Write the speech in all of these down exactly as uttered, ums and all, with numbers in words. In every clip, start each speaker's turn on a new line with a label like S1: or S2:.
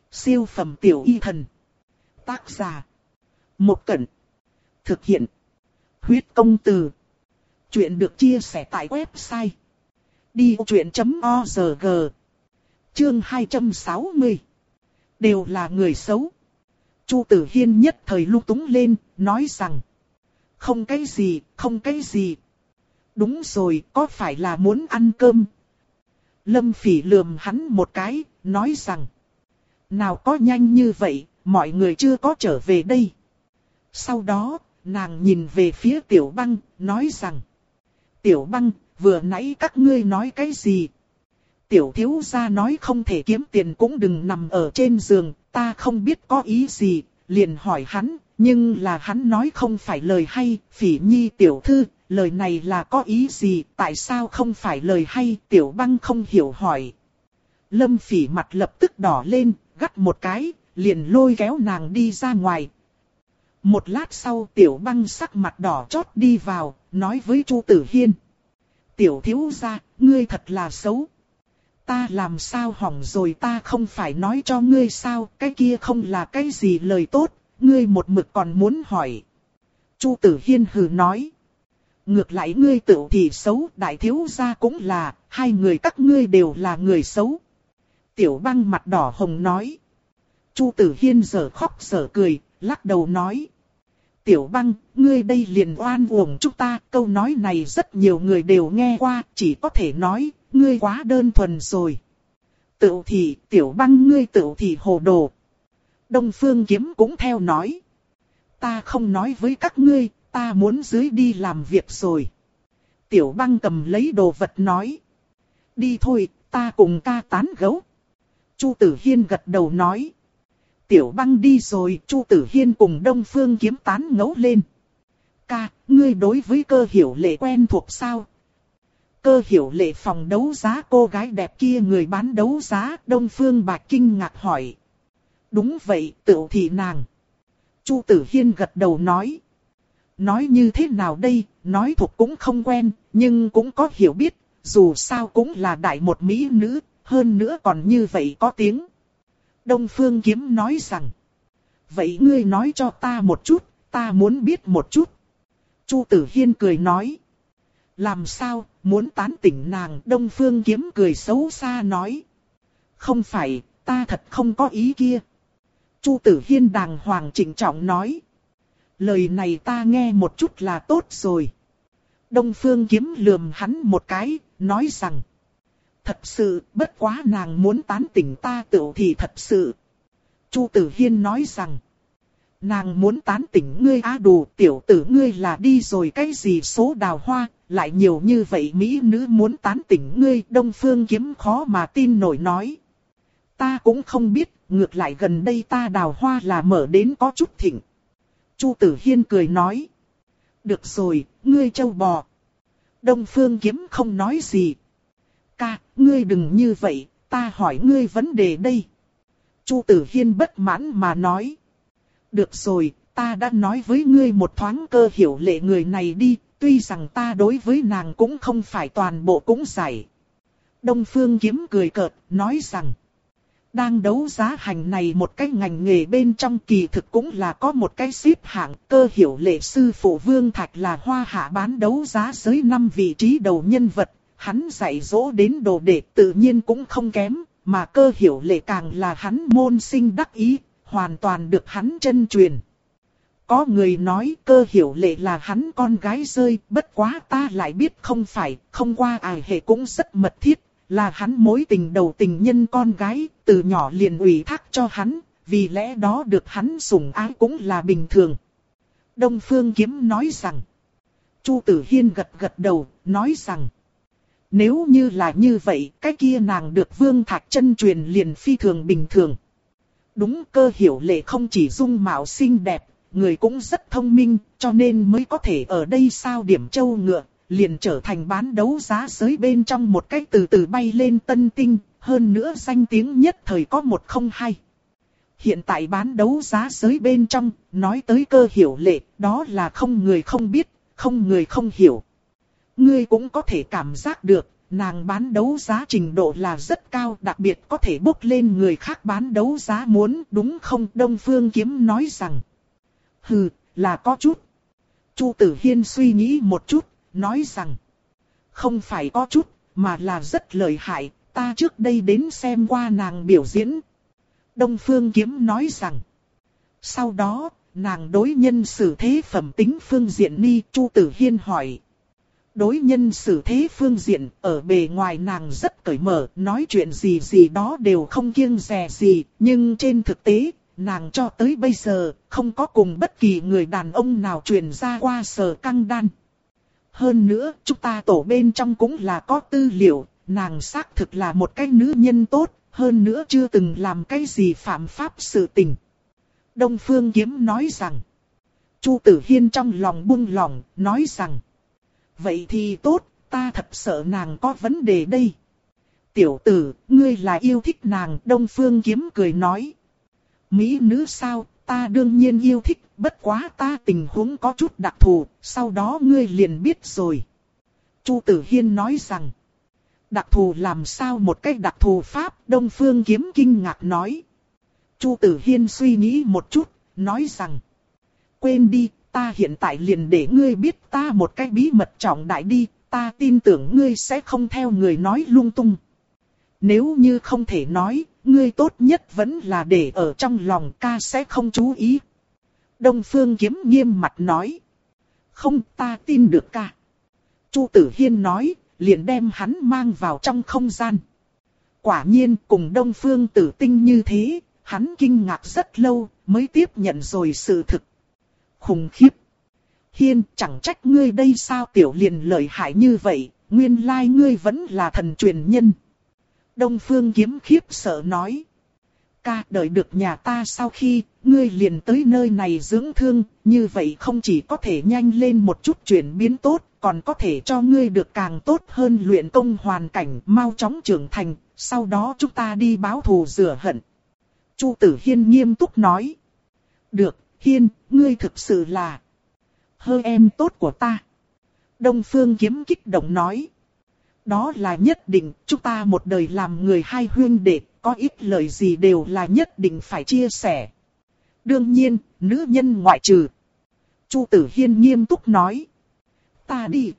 S1: Siêu phẩm tiểu y thần. Tác giả. Một Cẩn. Thực hiện. Huyết công từ. Chuyện được chia sẻ tại website đi vô chuyện chấm org. Chương hai trăm sáu mươi. Đều là người xấu. Chu Tử Hiên nhất thời lung túng lên, nói rằng. Không cái gì, không cái gì. Đúng rồi, có phải là muốn ăn cơm? Lâm Phỉ lườm hắn một cái, nói rằng. Nào có nhanh như vậy, mọi người chưa có trở về đây. Sau đó, nàng nhìn về phía Tiểu Băng, nói rằng. Tiểu Băng, vừa nãy các ngươi nói cái gì? Tiểu thiếu gia nói không thể kiếm tiền cũng đừng nằm ở trên giường, ta không biết có ý gì, liền hỏi hắn, nhưng là hắn nói không phải lời hay, Phỉ Nhi tiểu thư, lời này là có ý gì, tại sao không phải lời hay, Tiểu Băng không hiểu hỏi. Lâm Phỉ mặt lập tức đỏ lên, gắt một cái, liền lôi kéo nàng đi ra ngoài. Một lát sau Tiểu Băng sắc mặt đỏ chót đi vào, nói với Chu Tử Hiên. Tiểu thiếu gia, ngươi thật là xấu. Ta làm sao hỏng rồi, ta không phải nói cho ngươi sao, cái kia không là cái gì lời tốt, ngươi một mực còn muốn hỏi. Chu Tử Hiên hừ nói. Ngược lại ngươi tự thì xấu, đại thiếu gia cũng là, hai người các ngươi đều là người xấu. Tiểu Băng mặt đỏ hồng nói. Chu Tử Hiên giở khóc giở cười, lắc đầu nói. Tiểu Băng, ngươi đây liền oan uổng chúng ta, câu nói này rất nhiều người đều nghe qua, chỉ có thể nói, ngươi quá đơn thuần rồi. Tự thì, Tiểu Băng ngươi tự thì hồ đồ. Đông Phương Kiếm cũng theo nói. Ta không nói với các ngươi, ta muốn dưới đi làm việc rồi. Tiểu Băng cầm lấy đồ vật nói. Đi thôi, ta cùng ca tán gẫu. Chu Tử Hiên gật đầu nói. Tiểu Băng đi rồi, Chu Tử Hiên cùng Đông Phương Kiếm tán ngẫu lên. Ca, ngươi đối với Cơ Hiểu Lệ quen thuộc sao? Cơ Hiểu Lệ phòng đấu giá cô gái đẹp kia người bán đấu giá, Đông Phương Bạch kinh ngạc hỏi. Đúng vậy, tựu thị nàng. Chu Tử Hiên gật đầu nói. Nói như thế nào đây, nói thuộc cũng không quen, nhưng cũng có hiểu biết, dù sao cũng là đại một mỹ nữ, hơn nữa còn như vậy có tiếng. Đông Phương Kiếm nói rằng. Vậy ngươi nói cho ta một chút, ta muốn biết một chút. Chu Tử Hiên cười nói. Làm sao, muốn tán tỉnh nàng, Đông Phương Kiếm cười xấu xa nói. Không phải, ta thật không có ý kia. Chu Tử Hiên đàng hoàng trịnh trọng nói. Lời này ta nghe một chút là tốt rồi. Đông Phương Kiếm lườm hắn một cái, nói rằng. Thật sự, bất quá nàng muốn tán tỉnh ta tựu thì thật sự. Chu Tử Hiên nói rằng. Nàng muốn tán tỉnh ngươi á đủ, tiểu tử ngươi là đi rồi cái gì số đào hoa, lại nhiều như vậy mỹ nữ muốn tán tỉnh ngươi. Đông Phương Kiếm khó mà tin nổi nói. Ta cũng không biết, ngược lại gần đây ta đào hoa là mở đến có chút thịnh. Chu Tử Hiên cười nói. Được rồi, ngươi trâu bò. Đông Phương Kiếm không nói gì. Ca, ngươi đừng như vậy, ta hỏi ngươi vấn đề đây. Chu Tử Hiên bất mãn mà nói. Được rồi, ta đã nói với ngươi một thoáng Cơ Hiểu Lệ người này đi, tuy rằng ta đối với nàng cũng không phải toàn bộ cũng giải. Đông Phương Kiếm cười cợt, nói rằng. Đang đấu giá hành này một cái ngành nghề bên trong kỳ thực cũng là có một cái xếp hạng. Cơ Hiểu Lệ sư phụ Vương Thạch là hoa hạ bán đấu giá giới năm vị trí đầu nhân vật. Hắn dạy dỗ đến đồ đệ tự nhiên cũng không kém, mà Cơ Hiểu Lệ càng là hắn môn sinh đắc ý, hoàn toàn được hắn chân truyền. Có người nói Cơ Hiểu Lệ là hắn con gái rơi, bất quá ta lại biết không phải, không qua ai hệ cũng rất mật thiết, là hắn mối tình đầu tình nhân con gái, từ nhỏ liền ủy thác cho hắn, vì lẽ đó được hắn sủng ái cũng là bình thường. Đông Phương Kiếm nói rằng. Chu Tử Hiên gật gật đầu, nói rằng. Nếu như là như vậy, cái kia nàng được Vương Thạch chân truyền liền phi thường bình thường. Đúng, Cơ Hiểu Lệ không chỉ dung mạo xinh đẹp, người cũng rất thông minh, cho nên mới có thể ở đây sao điểm châu ngựa, liền trở thành bán đấu giá giới bên trong một cách từ từ bay lên tân tinh, hơn nữa danh tiếng nhất thời có một không hai. Hiện tại bán đấu giá giới bên trong, nói tới Cơ Hiểu Lệ, đó là không người không biết, không người không hiểu. Ngươi cũng có thể cảm giác được, nàng bán đấu giá trình độ là rất cao, đặc biệt có thể bốc lên người khác bán đấu giá muốn, đúng không? Đông Phương Kiếm nói rằng. Hừ, là có chút. Chu Tử Hiên suy nghĩ một chút, nói rằng. Không phải có chút, mà là rất lợi hại, ta trước đây đến xem qua nàng biểu diễn. Đông Phương Kiếm nói rằng. Sau đó, nàng đối nhân xử thế phẩm tính phương diện ni, Chu Tử Hiên hỏi. Đối nhân xử thế phương diện, ở bề ngoài nàng rất cởi mở, nói chuyện gì gì đó đều không kiêng dè gì, nhưng trên thực tế, nàng cho tới bây giờ, không có cùng bất kỳ người đàn ông nào truyền ra qua Sở Căng Đan. Hơn nữa, chúng ta tổ bên trong cũng là có tư liệu, nàng xác thực là một cái nữ nhân tốt, hơn nữa chưa từng làm cái gì phạm pháp sự tình. Đông Phương Kiếm nói rằng. Chu Tử Hiên trong lòng buông lỏng, nói rằng. Vậy thì tốt, ta thật sợ nàng có vấn đề đây. Tiểu tử, ngươi là yêu thích nàng, Đông Phương Kiếm cười nói. Mỹ nữ sao, ta đương nhiên yêu thích, bất quá ta tình huống có chút đặc thù, sau đó ngươi liền biết rồi. Chu Tử Hiên nói rằng. Đặc thù làm sao một cách đặc thù pháp, Đông Phương Kiếm kinh ngạc nói. Chu Tử Hiên suy nghĩ một chút, nói rằng. Quên đi, ta hiện tại liền để ngươi biết ta một cái bí mật trọng đại đi, ta tin tưởng ngươi sẽ không theo người nói lung tung. Nếu như không thể nói, ngươi tốt nhất vẫn là để ở trong lòng, ca sẽ không chú ý. Đông Phương Kiếm nghiêm mặt nói. Không, ta tin được ca. Chu Tử Hiên nói, liền đem hắn mang vào trong không gian. Quả nhiên cùng Đông Phương Tử Tinh như thế, hắn kinh ngạc rất lâu, mới tiếp nhận rồi sự thực. Khủng khiếp. Hiên, chẳng trách ngươi đây sao tiểu liền lợi hại như vậy, nguyên lai ngươi vẫn là thần truyền nhân. Đông Phương Kiếm khiếp sợ nói. Ca, đợi được nhà ta sau khi, ngươi liền tới nơi này dưỡng thương, như vậy không chỉ có thể nhanh lên một chút chuyển biến tốt, còn có thể cho ngươi được càng tốt hơn luyện công hoàn cảnh, mau chóng trưởng thành, sau đó chúng ta đi báo thù rửa hận. Chu Tử Hiên nghiêm túc nói. Được, Hiên, ngươi thực sự là hơi em tốt của ta. Đông Phương Kiếm kích động nói. Đó là nhất định, chúng ta một đời làm người hai huynh đệ, có ít lời gì đều là nhất định phải chia sẻ. Đương nhiên, nữ nhân ngoại trừ. Chu Tử Hiên nghiêm túc nói. Ta đi.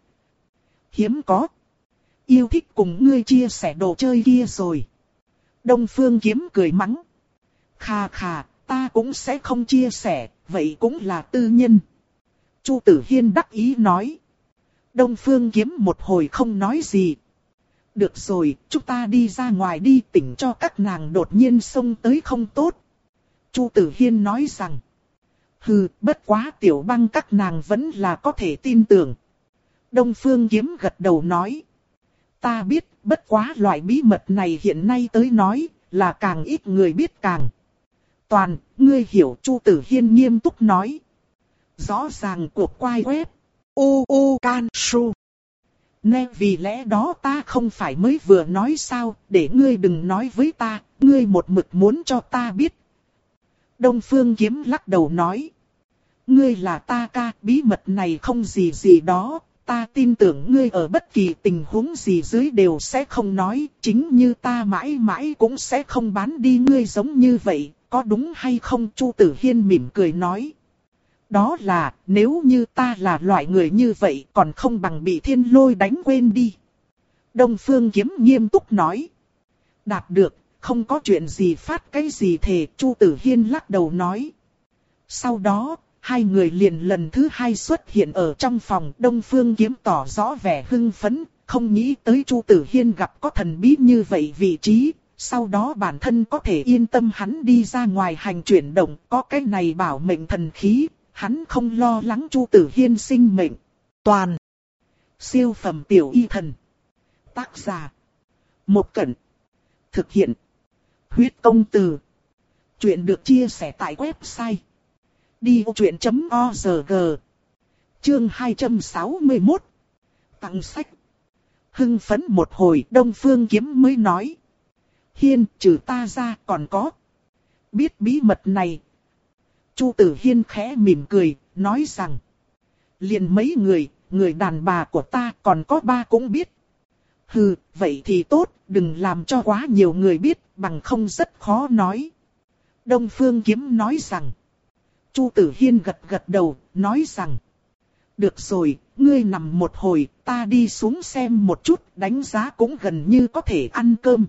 S1: Hiếm có. Yêu thích cùng ngươi chia sẻ đồ chơi kia rồi. Đông Phương Kiếm cười mắng. Khà khà, ta cũng sẽ không chia sẻ, vậy cũng là tư nhân. Chu Tử Hiên đắc ý nói. Đông Phương Kiếm một hồi không nói gì. Được rồi, chúng ta đi ra ngoài đi, tỉnh cho các nàng đột nhiên xông tới không tốt. Chu Tử Hiên nói rằng. Hừ, bất quá Tiểu Băng các nàng vẫn là có thể tin tưởng. Đông Phương Kiếm gật đầu nói. Ta biết, bất quá loại bí mật này hiện nay tới nói, là càng ít người biết càng. Toàn, ngươi hiểu, Chu Tử Hiên nghiêm túc nói. Rõ ràng cuộc quay web. U U Can Su. Nè, vì lẽ đó ta không phải mới vừa nói sao, để ngươi đừng nói với ta, ngươi một mực muốn cho ta biết. Đông Phương Kiếm lắc đầu nói. Ngươi là ta ca, bí mật này không gì gì đó, ta tin tưởng ngươi ở bất kỳ tình huống gì dưới đều sẽ không nói, chính như ta mãi mãi cũng sẽ không bán đi ngươi giống như vậy, có đúng hay không? Chu Tử Hiên mỉm cười nói. Đó là, nếu như ta là loại người như vậy còn không bằng bị thiên lôi đánh quên đi. Đông Phương Kiếm nghiêm túc nói. Đạt được, không có chuyện gì phát cái gì thề, Chu Tử Hiên lắc đầu nói. Sau đó, hai người liền lần thứ hai xuất hiện ở trong phòng. Đông Phương Kiếm tỏ rõ vẻ hưng phấn, không nghĩ tới Chu Tử Hiên gặp có thần bí như vậy vị trí. Sau đó bản thân có thể yên tâm hắn đi ra ngoài hành chuyển động, có cái này bảo mệnh thần khí. Hắn không lo lắng Chu Tử Hiên sinh mệnh. Toàn. Siêu phẩm tiểu y thần. Tác giả. Một Cẩn. Thực hiện. Huyết công từ. Chuyện được chia sẻ tại website. đi ô chuyện chấm org. Chương hai trăm sáu mươi mốt. Tặng sách. Hưng phấn một hồi Đông Phương Kiếm mới nói. Hiên, trừ ta ra còn có. Biết bí mật này. Chu Tử Hiên khẽ mỉm cười, nói rằng. Liền mấy người, người đàn bà của ta còn có ba cũng biết. Hừ, vậy thì tốt, đừng làm cho quá nhiều người biết, bằng không rất khó nói. Đông Phương Kiếm nói rằng. Chu Tử Hiên gật gật đầu, nói rằng. Được rồi, ngươi nằm một hồi, ta đi xuống xem một chút, đánh giá cũng gần như có thể ăn cơm.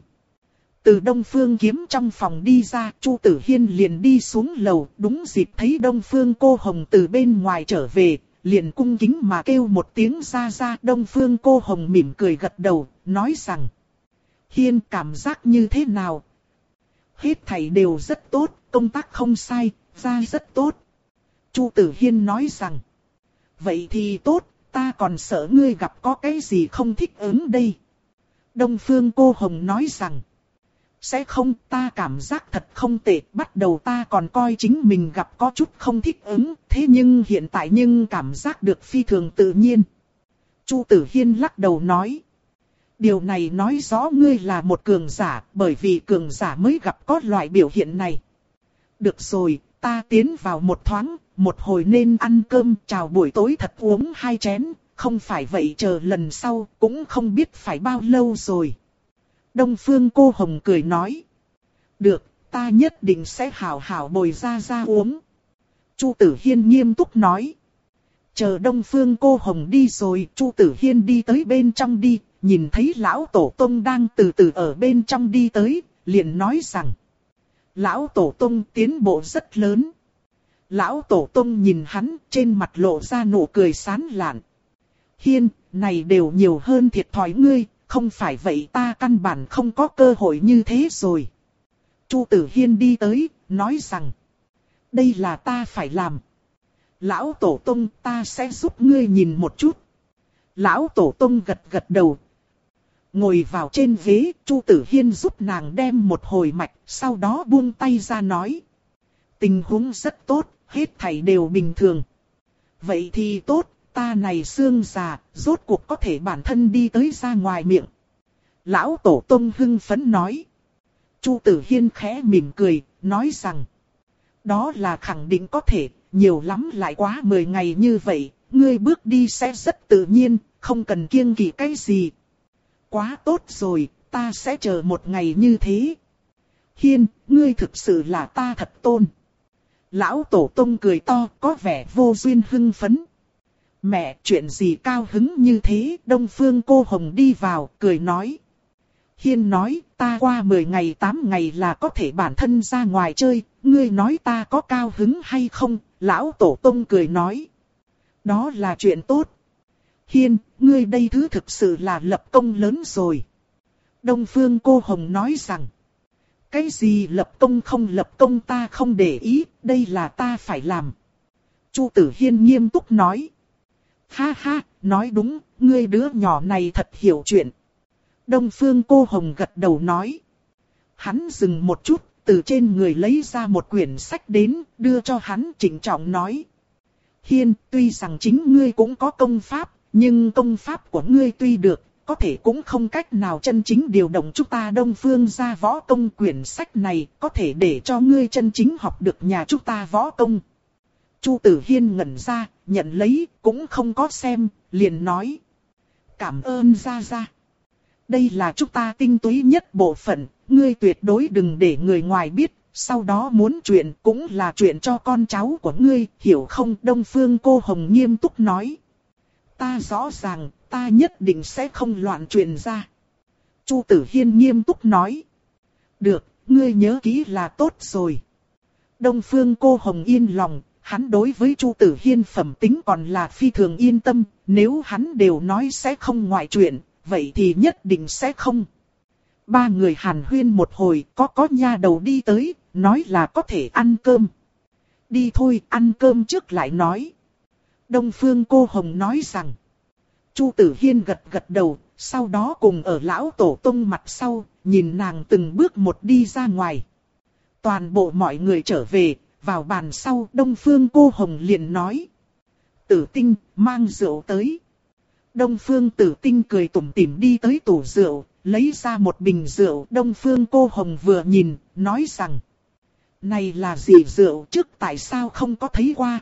S1: Từ Đông Phương Kiếm trong phòng đi ra, Chu Tử Hiên liền đi xuống lầu, đúng dịp thấy Đông Phương Cô Hồng từ bên ngoài trở về, liền cung kính mà kêu một tiếng ra ra. Đông Phương Cô Hồng mỉm cười gật đầu, nói rằng. Hiên cảm giác như thế nào? Hết thảy đều rất tốt, công tác không sai, ra rất tốt. Chu Tử Hiên nói rằng. Vậy thì tốt, ta còn sợ ngươi gặp có cái gì không thích ứng đây. Đông Phương Cô Hồng nói rằng. Sẽ không, ta cảm giác thật không tệ, bắt đầu ta còn coi chính mình gặp có chút không thích ứng, thế nhưng hiện tại nhưng cảm giác được phi thường tự nhiên. Chu Tử Hiên lắc đầu nói. Điều này nói rõ ngươi là một cường giả, bởi vì cường giả mới gặp có loại biểu hiện này. Được rồi, ta tiến vào một thoáng, một hồi nên ăn cơm, chào buổi tối thật uống hai chén, không phải vậy chờ lần sau, cũng không biết phải bao lâu rồi. Đông Phương Cô Hồng cười nói. Được, ta nhất định sẽ hảo hảo bồi ra ra uống. Chu Tử Hiên nghiêm túc nói. Chờ Đông Phương Cô Hồng đi rồi, Chu Tử Hiên đi tới bên trong đi, nhìn thấy Lão Tổ Tông đang từ từ ở bên trong đi tới, liền nói rằng. Lão Tổ Tông tiến bộ rất lớn. Lão Tổ Tông nhìn hắn, trên mặt lộ ra nụ cười sán lạn. Hiên, này đều nhiều hơn thiệt thòi ngươi, không phải vậy ta căn bản không có cơ hội như thế rồi. Chu Tử Hiên đi tới, nói rằng. Đây là ta phải làm. Lão Tổ Tông, ta sẽ giúp ngươi nhìn một chút. Lão Tổ Tông gật gật đầu. Ngồi vào trên ghế, Chu Tử Hiên giúp nàng đem một hồi mạch, sau đó buông tay ra nói. Tình huống rất tốt, hết thảy đều bình thường. Vậy thì tốt, ta này xương già, rốt cuộc có thể bản thân đi tới ra ngoài miệng. Lão Tổ Tông hưng phấn nói. Chu Tử Hiên khẽ mỉm cười, nói rằng. Đó là khẳng định có thể, nhiều lắm lại quá mười ngày như vậy, ngươi bước đi sẽ rất tự nhiên, không cần kiêng kỵ cái gì. Quá tốt rồi, ta sẽ chờ một ngày như thế. Hiên, ngươi thực sự là ta thật tôn. Lão Tổ Tông cười to, có vẻ vô duyên hưng phấn. Mẹ, chuyện gì cao hứng như thế? Đông Phương Cô Hồng đi vào, cười nói. Hiên nói, ta qua mười ngày tám ngày là có thể bản thân ra ngoài chơi, ngươi nói ta có cao hứng hay không? Lão Tổ Tông cười nói. Đó là chuyện tốt. Hiên, ngươi đây thứ thực sự là lập công lớn rồi. Đông Phương Cô Hồng nói rằng. Cái gì lập công không lập công ta không để ý, đây là ta phải làm. Chu Tử Hiên nghiêm túc nói. Ha ha, nói đúng, ngươi đứa nhỏ này thật hiểu chuyện. Đông Phương Cô Hồng gật đầu nói. Hắn dừng một chút, từ trên người lấy ra một quyển sách đến, đưa cho hắn trịnh trọng nói. Hiên, tuy rằng chính ngươi cũng có công pháp, nhưng công pháp của ngươi tuy được, có thể cũng không cách nào chân chính điều động chúng ta Đông Phương gia võ công. Quyển sách này có thể để cho ngươi chân chính học được nhà chúng ta võ công. Chu Tử Hiên ngẩn ra, nhận lấy, cũng không có xem, liền nói. Cảm ơn gia gia. Đây là chúng ta tinh túy nhất bộ phận, ngươi tuyệt đối đừng để người ngoài biết, sau đó muốn chuyện cũng là chuyện cho con cháu của ngươi, hiểu không? Đông Phương Cô Hồng nghiêm túc nói. Ta rõ ràng, ta nhất định sẽ không loạn truyền ra. Chu Tử Hiên nghiêm túc nói. Được, ngươi nhớ kỹ là tốt rồi. Đông Phương Cô Hồng yên lòng, hắn đối với Chu Tử Hiên phẩm tính còn là phi thường yên tâm, nếu hắn đều nói sẽ không ngoại chuyện, vậy thì nhất định sẽ không. Ba người hàn huyên một hồi, có có nha đầu đi tới, nói là có thể ăn cơm. Đi thôi, ăn cơm trước lại nói. Đông Phương Cô Hồng nói rằng. Chu Tử Hiên gật gật đầu, sau đó cùng ở Lão Tổ Tông mặt sau, nhìn nàng từng bước một đi ra ngoài. Toàn bộ mọi người trở về, vào bàn sau, Đông Phương Cô Hồng liền nói. Tử Tinh, mang rượu tới. Đông Phương Tử Tinh cười tủm tỉm đi tới tủ rượu, lấy ra một bình rượu. Đông Phương Cô Hồng vừa nhìn, nói rằng. Này là gì rượu, trước tại sao không có thấy qua?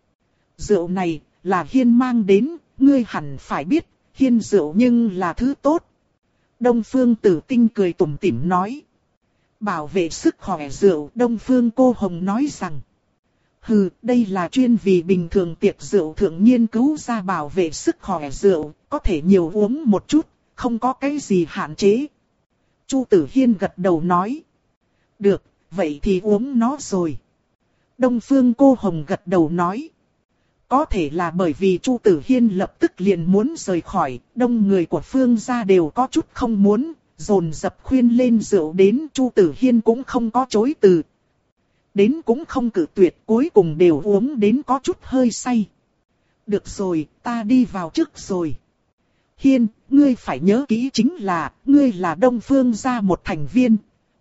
S1: Rượu này, là Hiên mang đến, ngươi hẳn phải biết, Hiên rượu nhưng là thứ tốt. Đông Phương Tử Tinh cười tủm tỉm nói. Bảo vệ sức khỏe rượu, Đông Phương Cô Hồng nói rằng. Hừ, đây là chuyên vì bình thường tiệc rượu thượng nghiên cứu ra bảo vệ sức khỏe rượu, có thể nhiều uống một chút, không có cái gì hạn chế. Chu Tử Hiên gật đầu nói. Được, vậy thì uống nó rồi. Đông Phương Cô Hồng gật đầu nói. Có thể là bởi vì Chu Tử Hiên lập tức liền muốn rời khỏi, đông người của Phương gia đều có chút không muốn, dồn dập khuyên lên rượu đến, Chu Tử Hiên cũng không có chối từ. Đến cũng không cự tuyệt, cuối cùng đều uống đến có chút hơi say. Được rồi, ta đi vào trước rồi. Hiên, ngươi phải nhớ kỹ chính là, ngươi là Đông Phương gia một thành viên.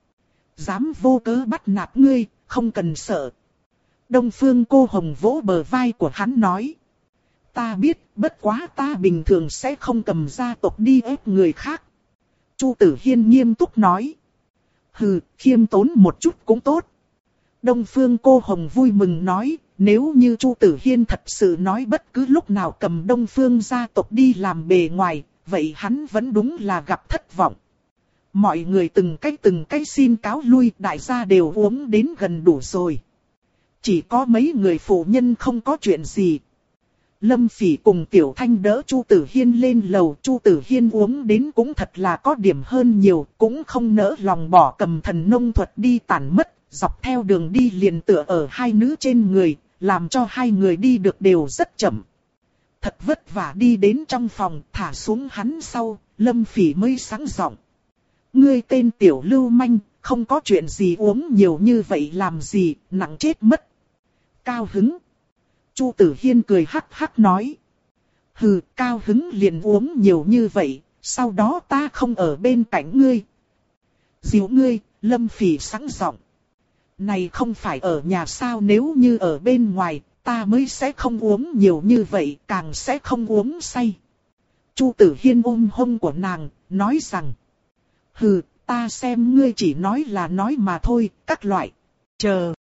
S1: Dám vô cớ bắt nạt ngươi, không cần sợ. Đông Phương Cô Hồng vỗ bờ vai của hắn nói. Ta biết, bất quá ta bình thường sẽ không cầm gia tộc đi ép người khác. Chu Tử Hiên nghiêm túc nói. Hừ, khiêm tốn một chút cũng tốt. Đông Phương Cô Hồng vui mừng nói, nếu như Chu Tử Hiên thật sự nói bất cứ lúc nào cầm Đông Phương gia tộc đi làm bề ngoài, vậy hắn vẫn đúng là gặp thất vọng. Mọi người từng cách từng cách xin cáo lui, đại gia đều uống đến gần đủ rồi. Chỉ có mấy người phụ nhân không có chuyện gì. Lâm Phỉ cùng Tiểu Thanh đỡ Chu Tử Hiên lên lầu, Chu Tử Hiên uống đến cũng thật là có điểm hơn nhiều, cũng không nỡ lòng bỏ cầm thần nông thuật đi tản mất, dọc theo đường đi liền tựa ở hai nữ trên người, làm cho hai người đi được đều rất chậm. Thật vất vả đi đến trong phòng, thả xuống hắn sau, Lâm Phỉ mới sáng giọng. Ngươi tên Tiểu Lưu Manh, không có chuyện gì uống nhiều như vậy làm gì, nặng chết mất. Cao hứng. Chu Tử Hiên cười hắc hắc nói. Hừ, cao hứng liền uống nhiều như vậy, sau đó ta không ở bên cạnh ngươi. Dìu ngươi, Lâm Phỉ sẵn giọng. Này không phải ở nhà sao, nếu như ở bên ngoài, ta mới sẽ không uống nhiều như vậy, càng sẽ không uống say. Chu Tử Hiên ôm hông của nàng, nói rằng. Hừ, ta xem ngươi chỉ nói là nói mà thôi, các loại. Chờ.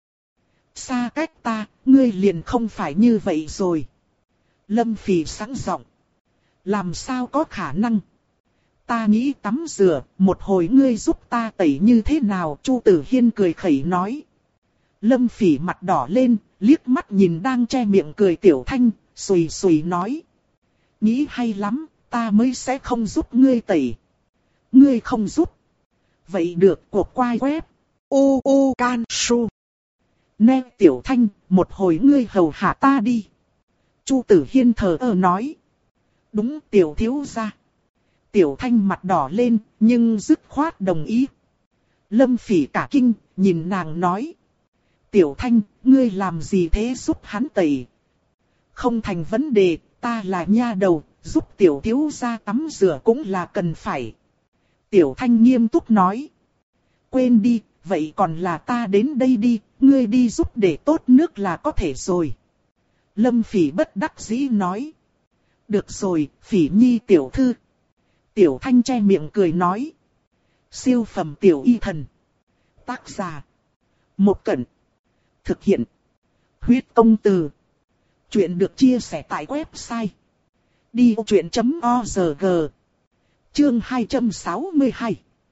S1: Xa cách ta, ngươi liền không phải như vậy rồi. Lâm Phỉ sẵn giọng. Làm sao có khả năng? Ta nghĩ tắm rửa, một hồi ngươi giúp ta tẩy như thế nào? Chu Tử Hiên cười khẩy nói. Lâm Phỉ mặt đỏ lên, liếc mắt nhìn đang che miệng cười Tiểu Thanh, xùy xùy nói. Nghĩ hay lắm, ta mới sẽ không giúp ngươi tẩy. Ngươi không giúp. Vậy được, cuộc quay web. U U Can Su. Nè Tiểu Thanh, một hồi ngươi hầu hạ ta đi. Chu Tử Hiên thờ ơ nói. Đúng Tiểu thiếu gia. Tiểu Thanh mặt đỏ lên, nhưng dứt khoát đồng ý. Lâm Phỉ cả kinh, nhìn nàng nói. Tiểu Thanh, ngươi làm gì thế, giúp hắn tẩy? Không thành vấn đề, ta là nha đầu, giúp Tiểu thiếu gia tắm rửa cũng là cần phải. Tiểu Thanh nghiêm túc nói. Quên đi, vậy còn là ta đến đây đi, ngươi đi giúp để tốt nước là có thể rồi. Lâm Phỉ bất đắc dĩ nói. Được rồi, Phỉ Nhi tiểu thư. Tiểu Thanh che miệng cười nói. Siêu phẩm tiểu y thần. Tác giả. Một Cẩn. Thực hiện. Huyết Công Từ. Chuyện được chia sẻ tại website. đi ô chuyện chấm org. Chương hai trăm sáu mươi hai.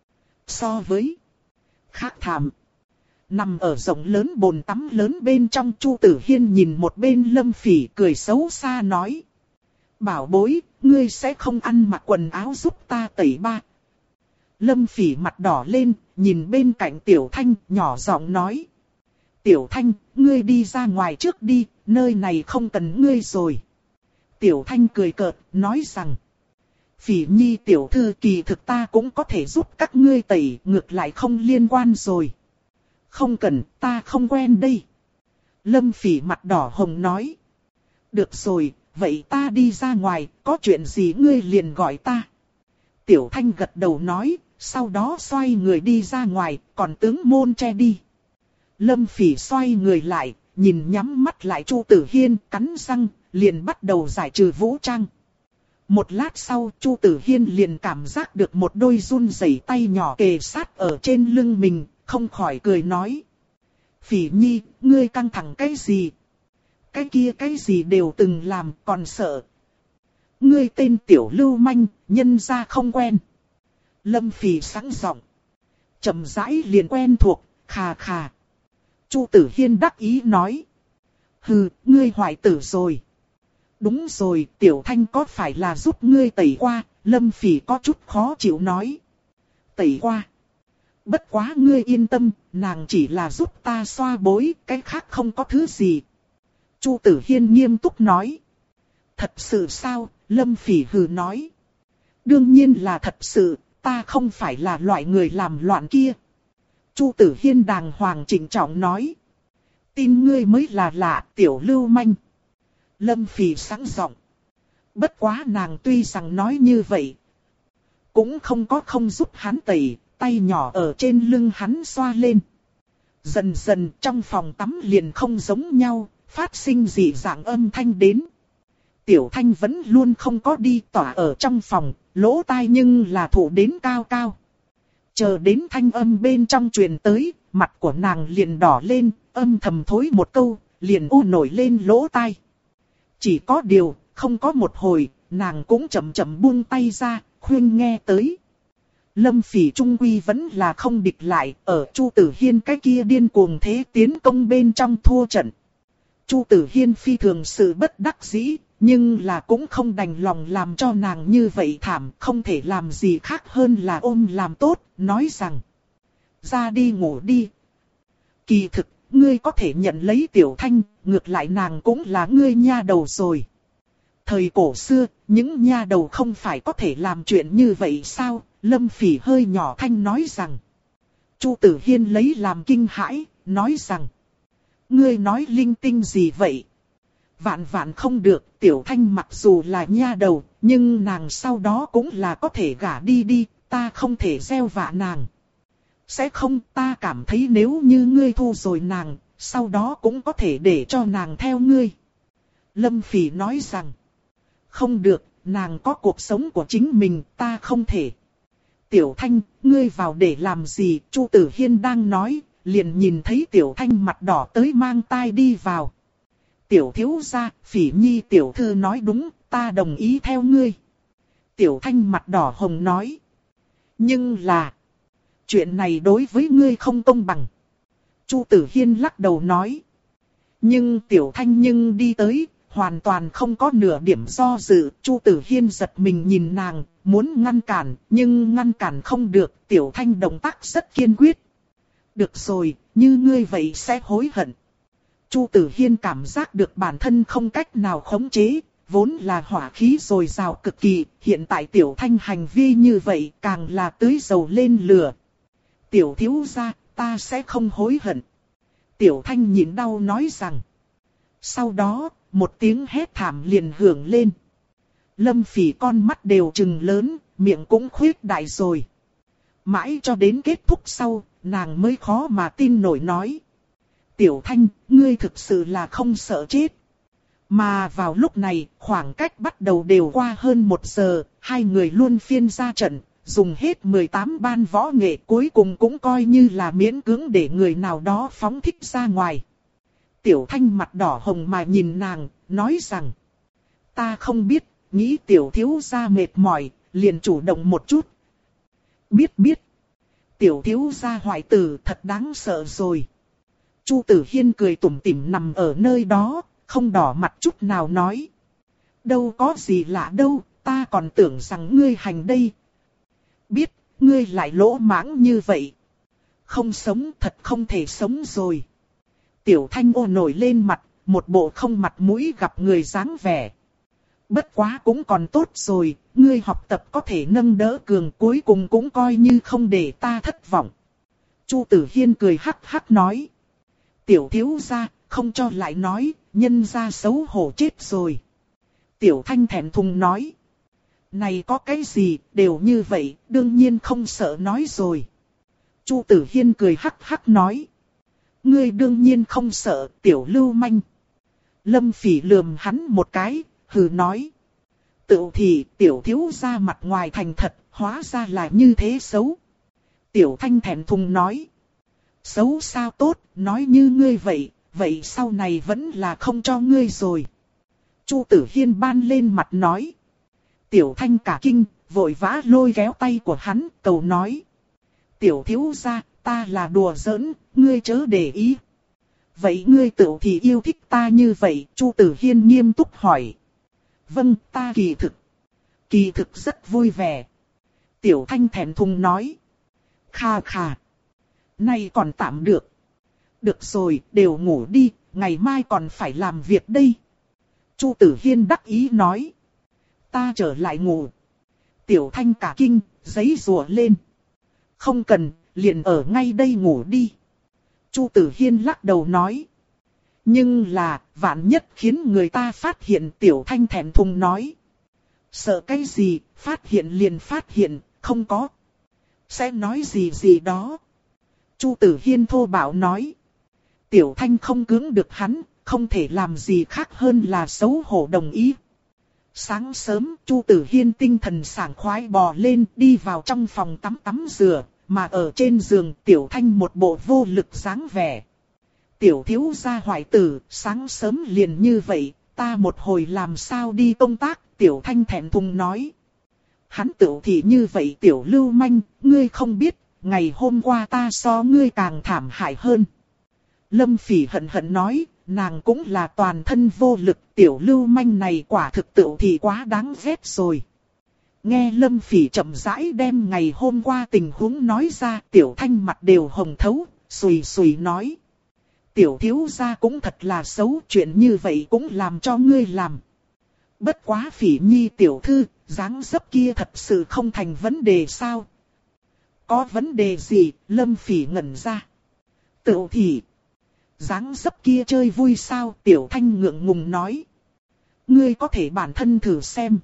S1: So với. Khác thảm. Nằm ở rộng lớn bồn tắm lớn bên trong, Chu Tử Hiên nhìn một bên Lâm Phỉ cười xấu xa nói. Bảo bối, ngươi sẽ không ăn mặc quần áo giúp ta tẩy ba. Lâm Phỉ mặt đỏ lên, nhìn bên cạnh Tiểu Thanh, nhỏ giọng nói. Tiểu Thanh, ngươi đi ra ngoài trước đi, nơi này không cần ngươi rồi. Tiểu Thanh cười cợt, nói rằng. Phỉ Nhi tiểu thư, kỳ thực ta cũng có thể giúp các ngươi tẩy, ngược lại không liên quan rồi. Không cần, ta không quen đây. Lâm Phỉ mặt đỏ hồng nói. Được rồi, vậy ta đi ra ngoài, có chuyện gì ngươi liền gọi ta. Tiểu Thanh gật đầu nói, sau đó xoay người đi ra ngoài, còn tướng môn che đi. Lâm Phỉ xoay người lại, nhìn nhắm mắt lại Chu Tử Hiên, cắn răng, liền bắt đầu giải trừ vũ trang. Một lát sau, Chu Tử Hiên liền cảm giác được một đôi run rẩy tay nhỏ kề sát ở trên lưng mình, không khỏi cười nói. Phỉ Nhi, ngươi căng thẳng cái gì? Cái kia cái gì đều từng làm, còn sợ. Ngươi tên Tiểu Lưu Manh, nhân gia không quen. Lâm Phỉ sẵn giọng. Chậm rãi liền quen thuộc, khà khà. Chu Tử Hiên đắc ý nói. Hừ, ngươi hoại tử rồi. Đúng rồi, Tiểu Thanh có phải là giúp ngươi tẩy qua, Lâm Phỉ có chút khó chịu nói. Tẩy qua. Bất quá ngươi yên tâm, nàng chỉ là giúp ta xoa bối, cái khác không có thứ gì. Chu Tử Hiên nghiêm túc nói. Thật sự sao? Lâm Phỉ hừ nói. Đương nhiên là thật sự, ta không phải là loại người làm loạn kia. Chu Tử Hiên đàng hoàng trịnh trọng nói. Tin ngươi mới là lạ, tiểu lưu manh. Lâm Phỉ sẵn giọng. Bất quá nàng tuy rằng nói như vậy, cũng không có không giúp hắn tẩy, tay nhỏ ở trên lưng hắn xoa lên. Dần dần trong phòng tắm liền không giống nhau, phát sinh dị dạng âm thanh đến. Tiểu Thanh vẫn luôn không có đi tỏa ở trong phòng, lỗ tai nhưng là thủ đến cao cao. Chờ đến thanh âm bên trong truyền tới, mặt của nàng liền đỏ lên, âm thầm thối một câu, liền u nổi lên lỗ tai. Chỉ có điều, không có một hồi, nàng cũng chậm chậm buông tay ra, khuyên nghe tới. Lâm Phỉ trung quy vẫn là không địch lại, ở Chu Tử Hiên cái kia điên cuồng thế tiến công bên trong thua trận. Chu Tử Hiên phi thường sự bất đắc dĩ, nhưng là cũng không đành lòng làm cho nàng như vậy thảm, không thể làm gì khác hơn là ôm làm tốt, nói rằng. Ra đi ngủ đi. Kỳ thực, ngươi có thể nhận lấy Tiểu Thanh, ngược lại nàng cũng là ngươi nha đầu rồi. Thời cổ xưa, những nha đầu không phải có thể làm chuyện như vậy sao? Lâm Phỉ hơi nhỏ thanh nói rằng. Chu Tử Hiên lấy làm kinh hãi, nói rằng. Ngươi nói linh tinh gì vậy? Vạn vạn không được, Tiểu Thanh mặc dù là nha đầu, nhưng nàng sau đó cũng là có thể gả đi đi, ta không thể gieo vạ nàng. Sẽ không, ta cảm thấy nếu như ngươi thu rồi nàng, sau đó cũng có thể để cho nàng theo ngươi. Lâm Phỉ nói rằng. Không được, nàng có cuộc sống của chính mình, ta không thể. Tiểu Thanh, ngươi vào để làm gì? Chu Tử Hiên đang nói, liền nhìn thấy Tiểu Thanh mặt đỏ tới mang tai đi vào. Tiểu thiếu gia, Phỉ Nhi tiểu thư nói đúng, ta đồng ý theo ngươi. Tiểu Thanh mặt đỏ hồng nói. Nhưng là, chuyện này đối với ngươi không công bằng. Chu Tử Hiên lắc đầu nói. Nhưng Tiểu Thanh nhưng đi tới, hoàn toàn không có nửa điểm do dự. Chu Tử Hiên giật mình nhìn nàng, muốn ngăn cản, nhưng ngăn cản không được. Tiểu Thanh động tác rất kiên quyết. Được rồi, như ngươi vậy sẽ hối hận. Chu Tử Hiên cảm giác được bản thân không cách nào khống chế, vốn là hỏa khí dồi dào cực kỳ, hiện tại Tiểu Thanh hành vi như vậy càng là tưới dầu lên lửa. Tiểu thiếu gia, ta sẽ không hối hận. Tiểu Thanh nhịn đau nói rằng. Sau đó, một tiếng hét thảm liền hưởng lên. Lâm Phỉ con mắt đều trừng lớn, miệng cũng khuyết đại rồi. Mãi cho đến kết thúc sau, nàng mới khó mà tin nổi nói. Tiểu Thanh, ngươi thực sự là không sợ chết. Mà vào lúc này, khoảng cách bắt đầu đều qua hơn một giờ, hai người luôn phiên ra trận, dùng hết mười tám ban võ nghệ cuối cùng cũng coi như là miễn cưỡng để người nào đó phóng thích ra ngoài. Tiểu Thanh mặt đỏ hồng mà nhìn nàng, nói rằng. Ta không biết, nghĩ tiểu thiếu gia mệt mỏi, liền chủ động một chút. Biết biết. Tiểu thiếu gia hoại tử thật đáng sợ rồi. Chu Tử Hiên cười tủm tỉm nằm ở nơi đó, không đỏ mặt chút nào nói. Đâu có gì lạ đâu, ta còn tưởng rằng ngươi hành đây. Biết, ngươi lại lỗ mãng như vậy. Không sống thật không thể sống rồi. Tiểu Thanh ô nổi lên mặt, một bộ không mặt mũi gặp người dáng vẻ. Bất quá cũng còn tốt rồi, ngươi học tập có thể nâng đỡ cường cuối cùng cũng coi như không để ta thất vọng. Chu Tử Hiên cười hắc hắc nói. Tiểu thiếu gia, không cho lại nói, nhân gia xấu hổ chết rồi. Tiểu Thanh thẹn thùng nói. Này có cái gì, đều như vậy, đương nhiên không sợ nói rồi. Chu Tử Hiên cười hắc hắc nói. Ngươi đương nhiên không sợ, tiểu lưu manh. Lâm Phỉ lườm hắn một cái, hừ nói. Tự thì tiểu thiếu gia mặt ngoài thành thật, hóa ra là như thế xấu. Tiểu Thanh thẹn thùng nói. Xấu sao tốt, nói như ngươi vậy, vậy sau này vẫn là không cho ngươi rồi. Chu Tử Hiên ban lên mặt nói. Tiểu Thanh cả kinh, vội vã lôi kéo tay của hắn, cầu nói. Tiểu thiếu gia, ta là đùa giỡn, ngươi chớ để ý. Vậy ngươi tự thì yêu thích ta như vậy, Chu Tử Hiên nghiêm túc hỏi. Vâng, ta kỳ thực. Kỳ thực rất vui vẻ. Tiểu Thanh thẹn thùng nói. Kha kha. Nay còn tạm được. Được rồi, đều ngủ đi, ngày mai còn phải làm việc đây. Chu Tử Hiên đắc ý nói. Ta trở lại ngủ. Tiểu Thanh cả kinh, giấy rùa lên. Không cần, liền ở ngay đây ngủ đi. Chu Tử Hiên lắc đầu nói. Nhưng là, vạn nhất khiến người ta phát hiện. Tiểu Thanh thẹn thùng nói. Sợ cái gì, phát hiện liền phát hiện, không có. Sẽ nói gì gì đó. Chu Tử Hiên thô bạo nói. Tiểu Thanh không cưỡng được hắn, không thể làm gì khác hơn là xấu hổ đồng ý. Sáng sớm, Chu Tử Hiên tinh thần sảng khoái bò lên, đi vào trong phòng tắm tắm rửa, mà ở trên giường Tiểu Thanh một bộ vô lực dáng vẻ. Tiểu thiếu gia hoài tử, sáng sớm liền như vậy, ta một hồi làm sao đi công tác, Tiểu Thanh thẹn thùng nói. Hắn tự thì như vậy Tiểu lưu manh, ngươi không biết, ngày hôm qua ta so ngươi càng thảm hại hơn. Lâm Phỉ hận hận nói, nàng cũng là toàn thân vô lực, Tiểu lưu manh này quả thực tự thì quá đáng ghét rồi. Nghe Lâm Phỉ chậm rãi đem ngày hôm qua tình huống nói ra, Tiểu Thanh mặt đều hồng thấu, sùi sùi nói. Tiểu thiếu gia cũng thật là xấu, chuyện như vậy cũng làm cho ngươi làm. Bất quá Phỉ nhi tiểu thư, dáng dấp kia thật sự không thành vấn đề sao? Có vấn đề gì? Lâm Phỉ ngẩn ra. Tự thì, dáng dấp kia chơi vui sao? Tiểu Thanh ngượng ngùng nói. Ngươi có thể bản thân thử xem.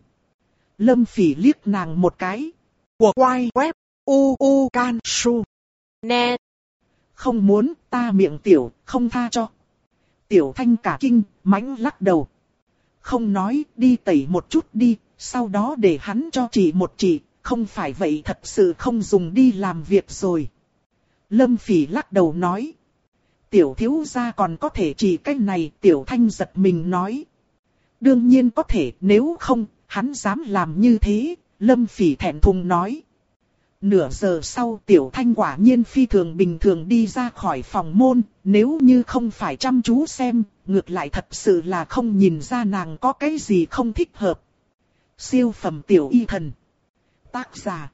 S1: Lâm Phỉ liếc nàng một cái. Của quay web u u can su net. Không muốn, ta miệng tiểu, không tha cho. Tiểu Thanh cả kinh, mãnh lắc đầu. Không nói, đi tẩy một chút đi, sau đó để hắn cho chị một chị, không phải vậy thật sự không dùng đi làm việc rồi. Lâm Phỉ lắc đầu nói. Tiểu thiếu gia còn có thể chỉ cái này, Tiểu Thanh giật mình nói. Đương nhiên có thể, nếu không, hắn dám làm như thế, Lâm Phỉ thẹn thùng nói. Nửa giờ sau Tiểu Thanh quả nhiên phi thường bình thường đi ra khỏi phòng môn, nếu như không phải chăm chú xem, ngược lại thật sự là không nhìn ra nàng có cái gì không thích hợp. Siêu phẩm Tiểu Y Thần. Tác giả.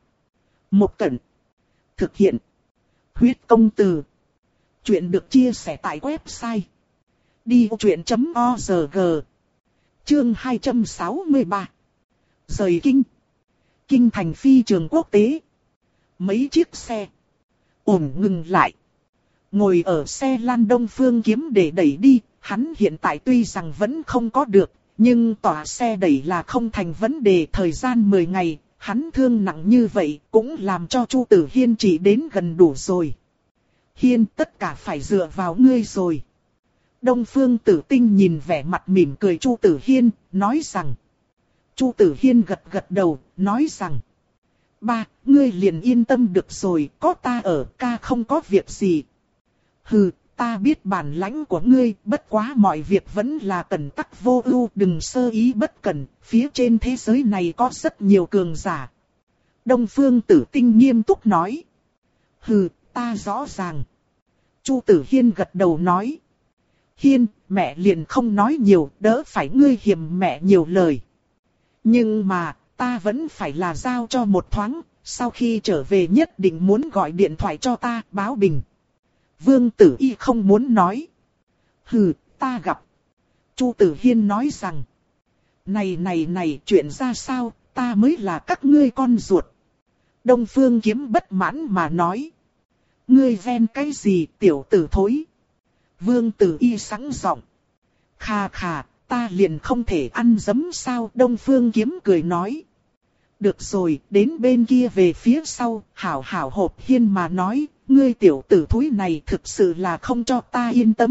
S1: Một Cẩn. Thực hiện. Huyết Công Từ. Chuyện được chia sẻ tại website đi vô chuyện chấm org. Chương hai trăm sáu mươi ba. Rời kinh. Kinh thành phi trường quốc tế. Mấy chiếc xe ổn ngừng lại. Ngồi ở xe lăn Đông Phương Kiếm để đẩy đi, hắn hiện tại tuy rằng vẫn không có được, nhưng tỏa xe đẩy là không thành vấn đề. Thời gian mười ngày, hắn thương nặng như vậy cũng làm cho Chu Tử Hiên chỉ đến gần đủ rồi. Hiên, tất cả phải dựa vào ngươi rồi. Đông Phương Tử Tinh nhìn vẻ mặt mỉm cười Chu Tử Hiên, nói rằng. Chu Tử Hiên gật gật đầu, nói rằng. Ba, ngươi liền yên tâm được rồi, có ta ở, ca không có việc gì. Hừ, ta biết bản lãnh của ngươi, bất quá mọi việc vẫn là cẩn tắc vô ưu, đừng sơ ý bất cẩn, phía trên thế giới này có rất nhiều cường giả. Đông Phương Tử Tinh nghiêm túc nói. Hừ, ta rõ ràng. Chu Tử Hiên gật đầu nói. Hiên, mẹ liền không nói nhiều, đỡ phải ngươi hiềm mẹ nhiều lời. Nhưng mà, ta vẫn phải là giao cho một thoáng, sau khi trở về nhất định muốn gọi điện thoại cho ta, báo bình. Vương Tử Y không muốn nói. Hừ, ta gặp. Chu Tử Hiên nói rằng. Này này này, chuyện ra sao, ta mới là các ngươi con ruột. Đông Phương Kiếm bất mãn mà nói. Ngươi ven cái gì, tiểu tử thối. Vương Tử Y sẵn giọng. Khà khà, ta liền không thể ăn dấm sao, Đông Phương Kiếm cười nói. Được rồi, đến bên kia về phía sau, hảo hảo hộp hiên mà nói, ngươi tiểu tử thúi này thực sự là không cho ta yên tâm.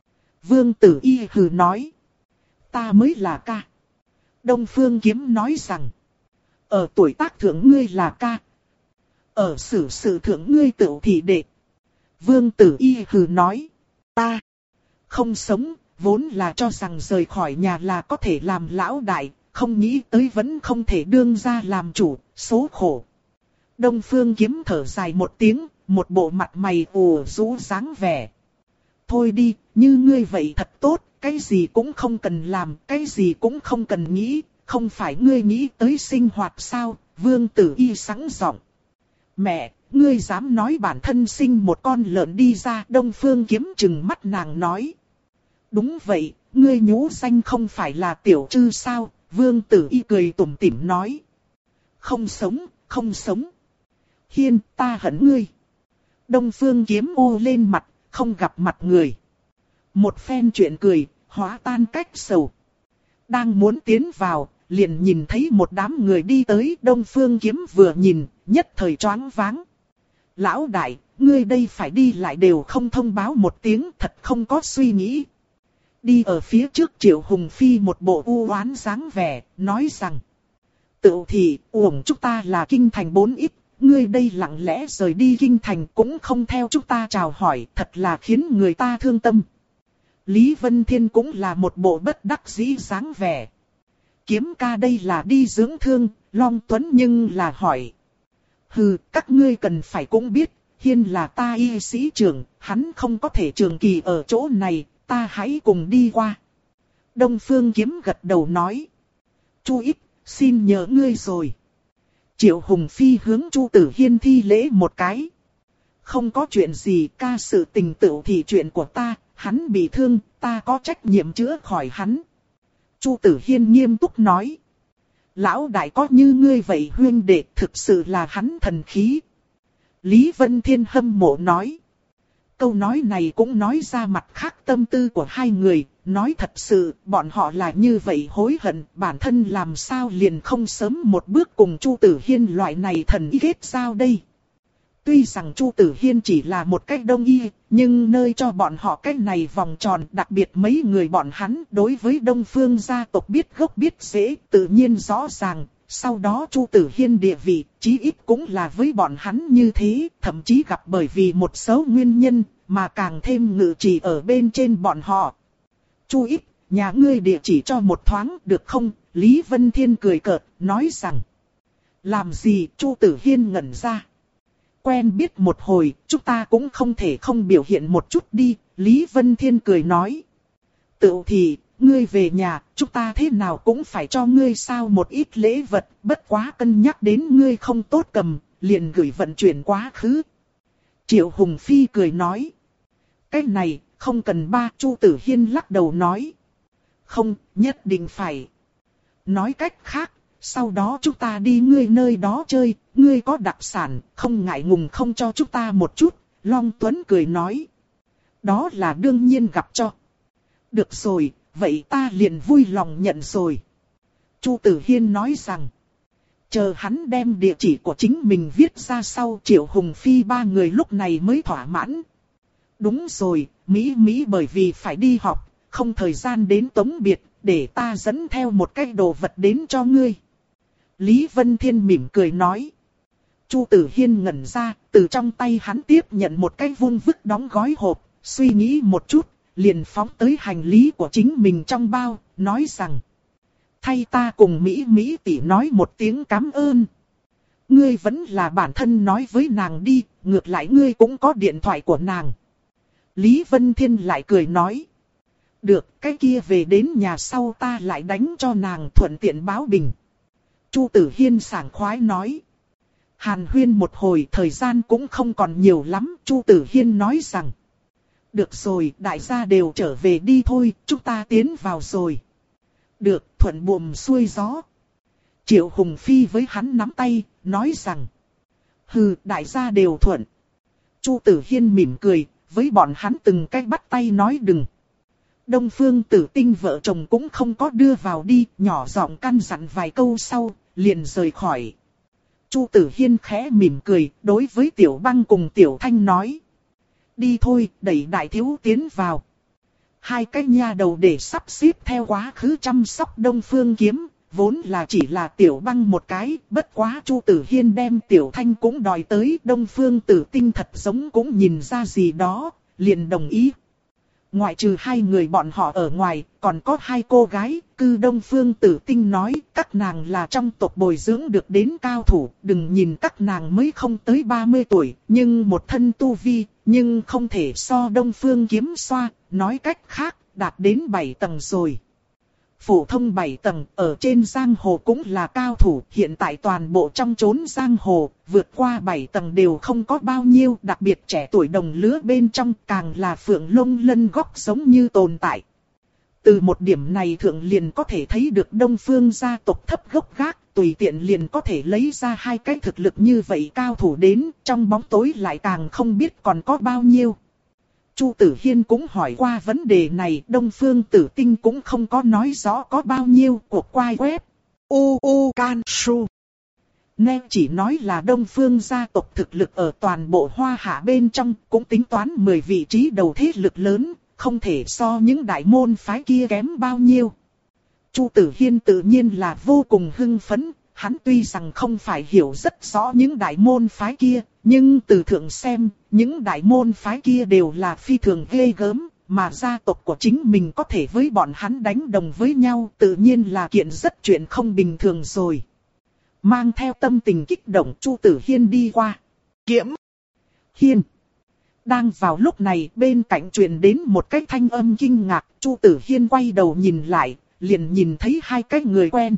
S1: Vương Tử Y hừ nói. Ta mới là ca. Đông Phương Kiếm nói rằng. Ở tuổi tác thượng ngươi là ca. Ở xử sự thượng ngươi tiểu thị đệ. Vương Tử Y hừ nói. Ta không sống, vốn là cho rằng rời khỏi nhà là có thể làm lão đại. không nghĩ tới vẫn không thể đương ra làm chủ, số khổ. Đông Phương Kiếm thở dài một tiếng, một bộ mặt mày ủ rũ dáng vẻ. Thôi đi, như ngươi vậy thật tốt, cái gì cũng không cần làm, cái gì cũng không cần nghĩ, không phải ngươi nghĩ tới sinh hoạt sao? Vương Tử Y sẵn giọng. Mẹ, ngươi dám nói bản thân sinh một con lợn đi ra? Đông Phương Kiếm trừng mắt nàng nói. Đúng vậy, ngươi nhũ danh không phải là Tiểu Trư sao? Vương Tử Y cười tủm tỉm nói. Không sống, không sống. Hiên, ta hận ngươi. Đông Phương Kiếm ô lên mặt, không gặp mặt người. Một phen chuyện cười, hóa tan cách sầu. Đang muốn tiến vào, liền nhìn thấy một đám người đi tới. Đông Phương Kiếm vừa nhìn, nhất thời choáng váng. Lão đại, ngươi đây phải đi lại đều không thông báo một tiếng, thật không có suy nghĩ. Đi ở phía trước Triệu Hùng Phi một bộ u oán dáng vẻ, nói rằng. Tự thì, uổng chúng ta là kinh thành bốn ít, ngươi đây lặng lẽ rời đi kinh thành cũng không theo chúng ta chào hỏi, thật là khiến người ta thương tâm. Lý Vân Thiên cũng là một bộ bất đắc dĩ dáng vẻ. Kiếm ca đây là đi dưỡng thương, Long Tuấn nhưng là hỏi. Hừ, các ngươi cần phải cũng biết, Hiên là ta y sĩ trưởng, hắn không có thể trường kỳ ở chỗ này, ta hãy cùng đi qua. Đông Phương Kiếm gật đầu nói. Chu Ít, xin nhớ ngươi rồi. Triệu Hùng Phi hướng Chu Tử Hiên thi lễ một cái. Không có chuyện gì, ca, sự tình tựu thì chuyện của ta, hắn bị thương, ta có trách nhiệm chữa khỏi hắn. Chu Tử Hiên nghiêm túc nói. Lão đại có như ngươi vậy huynh đệ, thực sự là hắn thần khí. Lý Vân Thiên hâm mộ nói. Câu nói này cũng nói ra mặt khác tâm tư của hai người, nói thật sự, bọn họ là như vậy hối hận, bản thân làm sao liền không sớm một bước cùng Chu Tử Hiên loại này thần y kết giao đây. Tuy rằng Chu Tử Hiên chỉ là một cách đông y, nhưng nơi cho bọn họ cách này vòng tròn, đặc biệt mấy người bọn hắn đối với Đông Phương gia tộc biết gốc biết rễ, tự nhiên rõ ràng. Sau đó Chu Tử Hiên địa vị, chí ít cũng là với bọn hắn như thế, thậm chí gặp bởi vì một số nguyên nhân, mà càng thêm ngự trị ở bên trên bọn họ. Chu Ít, nhà ngươi địa chỉ cho một thoáng được không? Lý Vân Thiên cười cợt, nói rằng. Làm gì? Chu Tử Hiên ngẩn ra. Quen biết một hồi, chúng ta cũng không thể không biểu hiện một chút đi, Lý Vân Thiên cười nói. Tự thì, ngươi về nhà, chúng ta thế nào cũng phải cho ngươi sao một ít lễ vật, bất quá cân nhắc đến ngươi không tốt cầm, liền gửi vận chuyển quá khứ. Triệu Hùng Phi cười nói. Cái này, không cần ba. Chu Tử Hiên lắc đầu nói. Không, nhất định phải. Nói cách khác, sau đó chúng ta đi ngươi nơi đó chơi, ngươi có đặc sản, không ngại ngùng không cho chúng ta một chút. Long Tuấn cười nói. Đó là đương nhiên gặp cho. Được rồi, vậy ta liền vui lòng nhận rồi. Chu Tử Hiên nói rằng. Chờ hắn đem địa chỉ của chính mình viết ra sau, Triệu Hùng Phi ba người lúc này mới thỏa mãn. Đúng rồi, Mỹ Mỹ bởi vì phải đi học, không thời gian đến tống biệt, để ta dẫn theo một cái đồ vật đến cho ngươi. Lý Vân Thiên mỉm cười nói. Chu Tử Hiên ngẩn ra, từ trong tay hắn tiếp nhận một cái vung vức đóng gói hộp, suy nghĩ một chút, liền phóng tới hành lý của chính mình trong bao, nói rằng. Thay ta cùng Mỹ Mỹ tỷ nói một tiếng cảm ơn. Ngươi vẫn là bản thân nói với nàng đi, ngược lại ngươi cũng có điện thoại của nàng. Lý Vân Thiên lại cười nói. Được, cái kia về đến nhà sau ta lại đánh cho nàng thuận tiện báo bình. Chu Tử Hiên sảng khoái nói. Hàn huyên một hồi thời gian cũng không còn nhiều lắm, Chu Tử Hiên nói rằng. Được rồi, đại gia đều trở về đi thôi, chúng ta tiến vào rồi. Được, thuận buồm xuôi gió. Triệu Hùng Phi với hắn nắm tay, nói rằng. Hừ, đại gia đều thuận. Chu Tử Hiên mỉm cười, với bọn hắn từng cách bắt tay nói đừng. Đông Phương Tử Tinh vợ chồng cũng không có đưa vào đi, nhỏ giọng căn dặn vài câu sau, liền rời khỏi. Chu Tử Hiên khẽ mỉm cười, đối với Tiểu Băng cùng Tiểu Thanh nói. Đi thôi, đẩy đại thiếu tiến vào. Hai cái nha đầu để sắp xếp theo quá khứ chăm sóc Đông Phương Kiếm, vốn là chỉ là Tiểu Băng một cái, bất quá Chu Tử Hiên đem Tiểu Thanh cũng đòi tới, Đông Phương Tử Tinh thật giống cũng nhìn ra gì đó, liền đồng ý. ngoại trừ hai người bọn họ ở ngoài, còn có hai cô gái. Cư Đông Phương Tử Tinh nói các nàng là trong tộc bồi dưỡng được đến cao thủ, đừng nhìn các nàng mới không tới ba mươi tuổi, nhưng một thân tu vi, nhưng không thể so Đông Phương Kiếm Xoa, nói cách khác, đạt đến bảy tầng rồi. Phổ thông bảy tầng ở trên giang hồ cũng là cao thủ, hiện tại toàn bộ trong chốn giang hồ, vượt qua bảy tầng đều không có bao nhiêu, đặc biệt trẻ tuổi đồng lứa bên trong càng là phượng lông lân góc giống như tồn tại. Từ một điểm này thượng liền có thể thấy được Đông Phương gia tộc thấp gốc gác, tùy tiện liền có thể lấy ra hai cái thực lực như vậy cao thủ đến, trong bóng tối lại càng không biết còn có bao nhiêu. Chu Tử Hiên cũng hỏi qua vấn đề này, Đông Phương Tử Tinh cũng không có nói rõ có bao nhiêu. Cuộc quay web u u can su nên chỉ nói là Đông Phương gia tộc thực lực ở toàn bộ Hoa Hạ bên trong cũng tính toán mười vị trí đầu thế lực lớn, không thể so những đại môn phái kia kém bao nhiêu. Chu Tử Hiên tự nhiên là vô cùng hưng phấn, hắn tuy rằng không phải hiểu rất rõ những đại môn phái kia, nhưng từ thượng xem, những đại môn phái kia đều là phi thường ghê gớm, mà gia tộc của chính mình có thể với bọn hắn đánh đồng với nhau, tự nhiên là kiện rất chuyện không bình thường rồi. Mang theo tâm tình kích động, Chu Tử Hiên đi qua. Kiếm Hiên. Đang vào lúc này, bên cạnh truyền đến một cái thanh âm kinh ngạc, Chu Tử Hiên quay đầu nhìn lại, liền nhìn thấy hai cái người quen.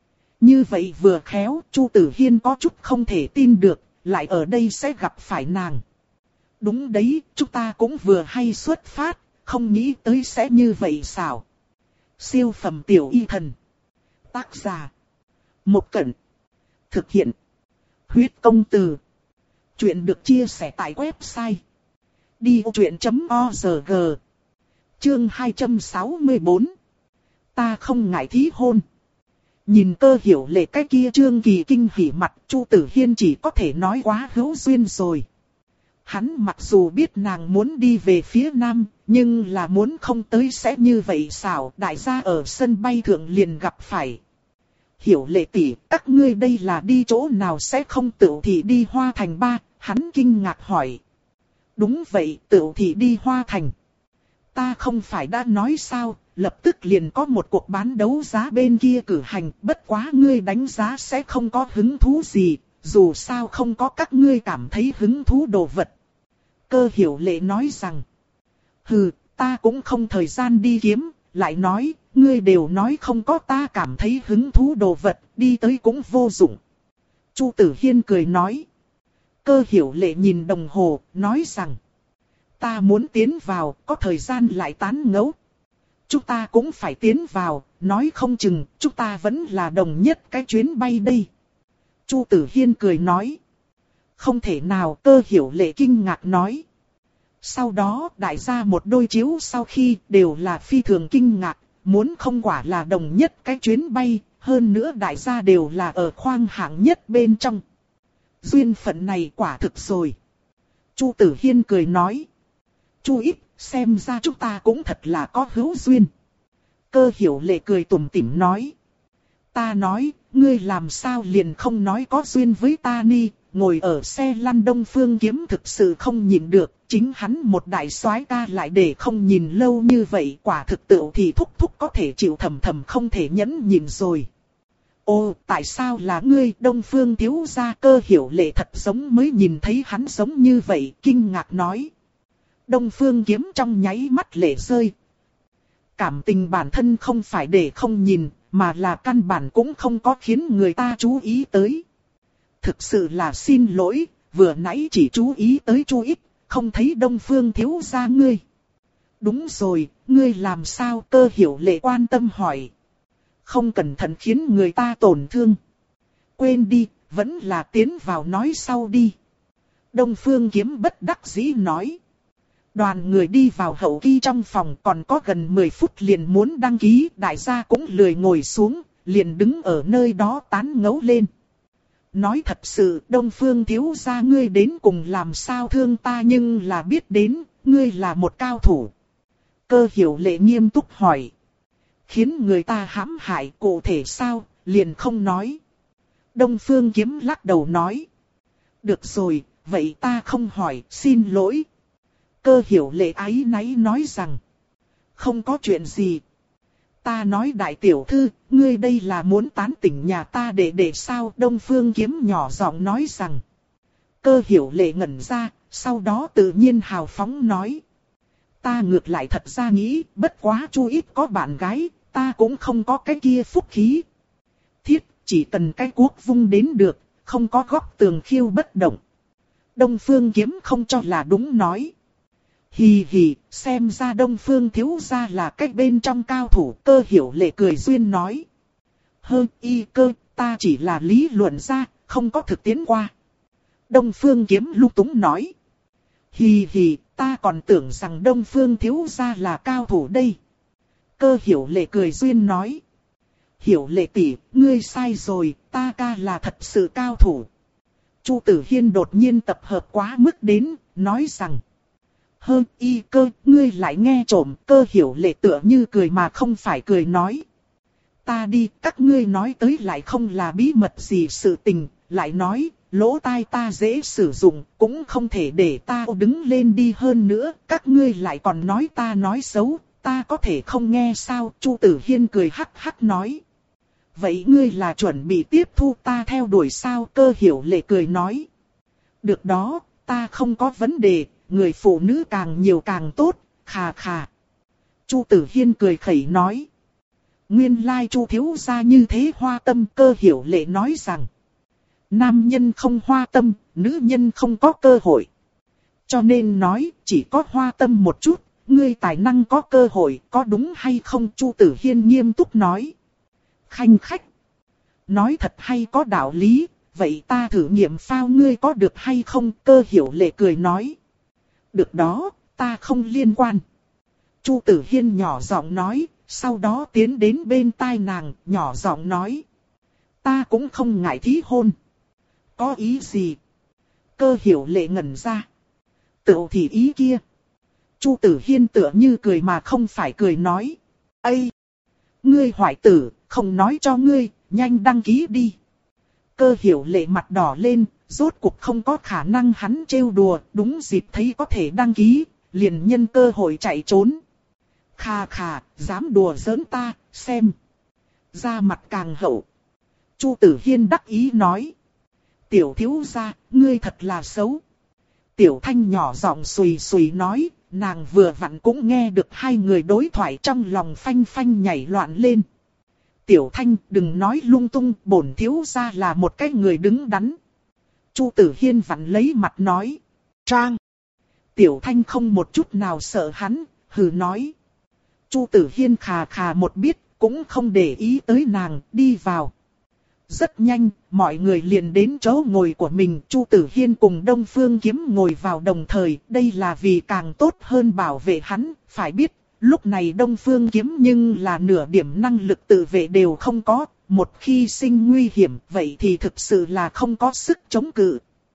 S1: Như vậy vừa khéo, Chu Tử Hiên có chút không thể tin được, lại ở đây sẽ gặp phải nàng. Đúng đấy, chúng ta cũng vừa hay xuất phát, không nghĩ tới sẽ như vậy sao. Siêu phẩm tiểu y thần. Tác giả Mộc Cẩn. Thực hiện Huyết Công Từ. Chuyện được chia sẻ tại website đi ô chuyện chấm org. Chương hai trăm sáu mươi bốn. Ta không ngại thí hôn. Nhìn Cơ Hiểu Lệ cái kia Trương Kỳ kinh hỉ mặt, Chu Tử Hiên chỉ có thể nói quá hữu duyên rồi. Hắn mặc dù biết nàng muốn đi về phía nam, nhưng là muốn không tới sẽ như vậy sao, đại gia ở sân bay thượng liền gặp phải. Hiểu Lệ tỷ, các ngươi đây là đi chỗ nào sẽ không tựu thị đi Hoa Thành ba, hắn kinh ngạc hỏi. Đúng vậy, tựu thị đi Hoa Thành. Ta không phải đã nói sao, lập tức liền có một cuộc bán đấu giá bên kia cử hành, bất quá ngươi đánh giá sẽ không có hứng thú gì, dù sao không có các ngươi cảm thấy hứng thú đồ vật. Cơ Hiểu Lệ nói rằng, hừ, ta cũng không thời gian đi kiếm, lại nói, ngươi đều nói không có ta cảm thấy hứng thú đồ vật, đi tới cũng vô dụng. Chu Tử Hiên cười nói. Cơ Hiểu Lệ nhìn đồng hồ, nói rằng, ta muốn tiến vào, có thời gian lại tán ngẫu. Chúng ta cũng phải tiến vào, nói không chừng, chúng ta vẫn là đồng nhất cái chuyến bay đây. Chu Tử Hiên cười nói. Không thể nào, Cơ Hiểu Lệ kinh ngạc nói. Sau đó, đại gia một đôi chiếu sau khi đều là phi thường kinh ngạc, muốn không quả là đồng nhất cái chuyến bay, hơn nữa đại gia đều là ở khoang hạng nhất bên trong. Duyên phận này quả thực rồi. Chu Tử Hiên cười nói. Chu ít, xem ra chúng ta cũng thật là có hữu duyên. Cơ Hiểu Lệ cười tủm tỉm nói. Ta nói, ngươi làm sao liền không nói có duyên với ta ni, ngồi ở xe lăn Đông Phương Kiếm thực sự không nhìn được, chính hắn một đại soái ca lại để không nhìn lâu như vậy, quả thực tựu thì thúc thúc có thể chịu thầm thầm không thể nhẫn nhìn rồi. Ô, tại sao là ngươi? Đông Phương thiếu gia? Cơ Hiểu Lệ thật giống mới nhìn thấy hắn giống như vậy, kinh ngạc nói. Đông Phương Kiếm trong nháy mắt lệ rơi. Cảm tình bản thân không phải để không nhìn, mà là căn bản cũng không có khiến người ta chú ý tới. Thực sự là xin lỗi, vừa nãy chỉ chú ý tới Chu ít, không thấy Đông Phương thiếu gia ngươi. Đúng rồi, ngươi làm sao? Cơ Hiểu Lệ quan tâm hỏi. Không cẩn thận khiến người ta tổn thương. Quên đi, vẫn là tiến vào nói sau đi. Đông Phương Kiếm bất đắc dĩ nói. Đoàn người đi vào hậu kỳ trong phòng, còn có gần mười phút liền muốn đăng ký, đại gia cũng lười ngồi xuống, liền đứng ở nơi đó tán ngẫu lên. Nói thật sự, Đông Phương thiếu gia ngươi đến cùng làm sao thương ta, nhưng là biết đến, ngươi là một cao thủ. Cơ Hiểu Lệ nghiêm túc hỏi. Khiến người ta hãm hại, cụ thể sao, liền không nói. Đông Phương Kiếm lắc đầu nói. Được rồi, vậy ta không hỏi, xin lỗi. Cơ Hiểu Lệ áy náy nói rằng. không có chuyện gì. Ta nói đại tiểu thư, ngươi đây là muốn tán tỉnh nhà ta để để sao? Đông Phương Kiếm nhỏ giọng nói rằng. Cơ Hiểu Lệ ngẩn ra, sau đó tự nhiên hào phóng nói. Ta ngược lại thật ra nghĩ, bất quá Chu ít có bạn gái, ta cũng không có cái kia phúc khí. Thiết, chỉ cần cái cuốc vung đến được, không có góc tường khiêu bất động. Đông Phương Kiếm không cho là đúng nói. Hì hì, xem ra Đông Phương thiếu gia là cách bên trong cao thủ. Cơ Hiểu Lệ cười duyên nói. Hơ y cơ, ta chỉ là lý luận ra, không có thực tiễn qua. Đông Phương Kiếm lung túng nói. Hì hì, ta còn tưởng rằng Đông Phương thiếu gia là cao thủ đây. Cơ Hiểu Lệ cười duyên nói. Hiểu Lệ tỷ, ngươi sai rồi, ta ca là thật sự cao thủ. Chu Tử Hiên đột nhiên tập hợp quá mức đến, nói rằng. Hơ y cơ, ngươi lại nghe trộm. Cơ Hiểu Lệ tựa như cười mà không phải cười nói. Ta đi, các ngươi nói tới lại không là bí mật gì sự tình, lại nói, lỗ tai ta dễ sử dụng, cũng không thể để ta đứng lên đi hơn nữa, các ngươi lại còn nói ta nói xấu, ta có thể không nghe sao? Chu Tử Hiên cười hắc hắc nói. Vậy ngươi là chuẩn bị tiếp thu ta theo đuổi sao? Cơ Hiểu Lệ cười nói. Được đó, ta không có vấn đề, người phụ nữ càng nhiều càng tốt, khà khà. Chu Tử Hiên cười khẩy nói. Nguyên lai Chu thiếu gia như thế hoa tâm. Cơ Hiểu Lệ nói rằng. Nam nhân không hoa tâm, nữ nhân không có cơ hội. Cho nên nói, chỉ có hoa tâm một chút, ngươi tài năng có cơ hội, có đúng hay không? Chu Tử Hiên nghiêm túc nói. Khanh khách. Nói thật hay có đạo lý, vậy ta thử nghiệm phao ngươi có được hay không? Cơ Hiểu Lệ cười nói. Được đó, ta không liên quan. Chu Tử Hiên nhỏ giọng nói, sau đó tiến đến bên tai nàng, nhỏ giọng nói. Ta cũng không ngại thí hôn. Có ý gì? Cơ Hiểu Lệ ngẩn ra. Tựu thì ý kia. Chu Tử Hiên tựa như cười mà không phải cười nói. Ây! Ngươi hoại tử, không nói cho ngươi, nhanh đăng ký đi. Cơ Hiểu Lệ mặt đỏ lên, rốt cuộc không có khả năng hắn trêu đùa, đúng dịp thấy có thể đăng ký, liền nhân cơ hội chạy trốn. Khà khà, dám đùa giỡn ta, xem. Da mặt càng hậu. Chu Tử Hiên đắc ý nói. Tiểu thiếu gia, ngươi thật là xấu. Tiểu Thanh nhỏ giọng xùy xùy nói, nàng vừa vặn cũng nghe được hai người đối thoại trong lòng phanh phanh nhảy loạn lên. Tiểu Thanh, đừng nói lung tung, bổn thiếu gia là một cái người đứng đắn. Chu Tử Hiên vặn lấy mặt nói. Trang. Tiểu Thanh không một chút nào sợ hắn, hừ nói. Chu Tử Hiên khà khà một biết, cũng không để ý tới nàng, đi vào. Rất nhanh, mọi người liền đến chỗ ngồi của mình. Chu Tử Hiên cùng Đông Phương Kiếm ngồi vào đồng thời. Đây là vì càng tốt hơn bảo vệ hắn. Phải biết, lúc này Đông Phương Kiếm nhưng là nửa điểm năng lực tự vệ đều không có. Một khi sinh nguy hiểm, vậy thì thực sự là không có sức chống cự.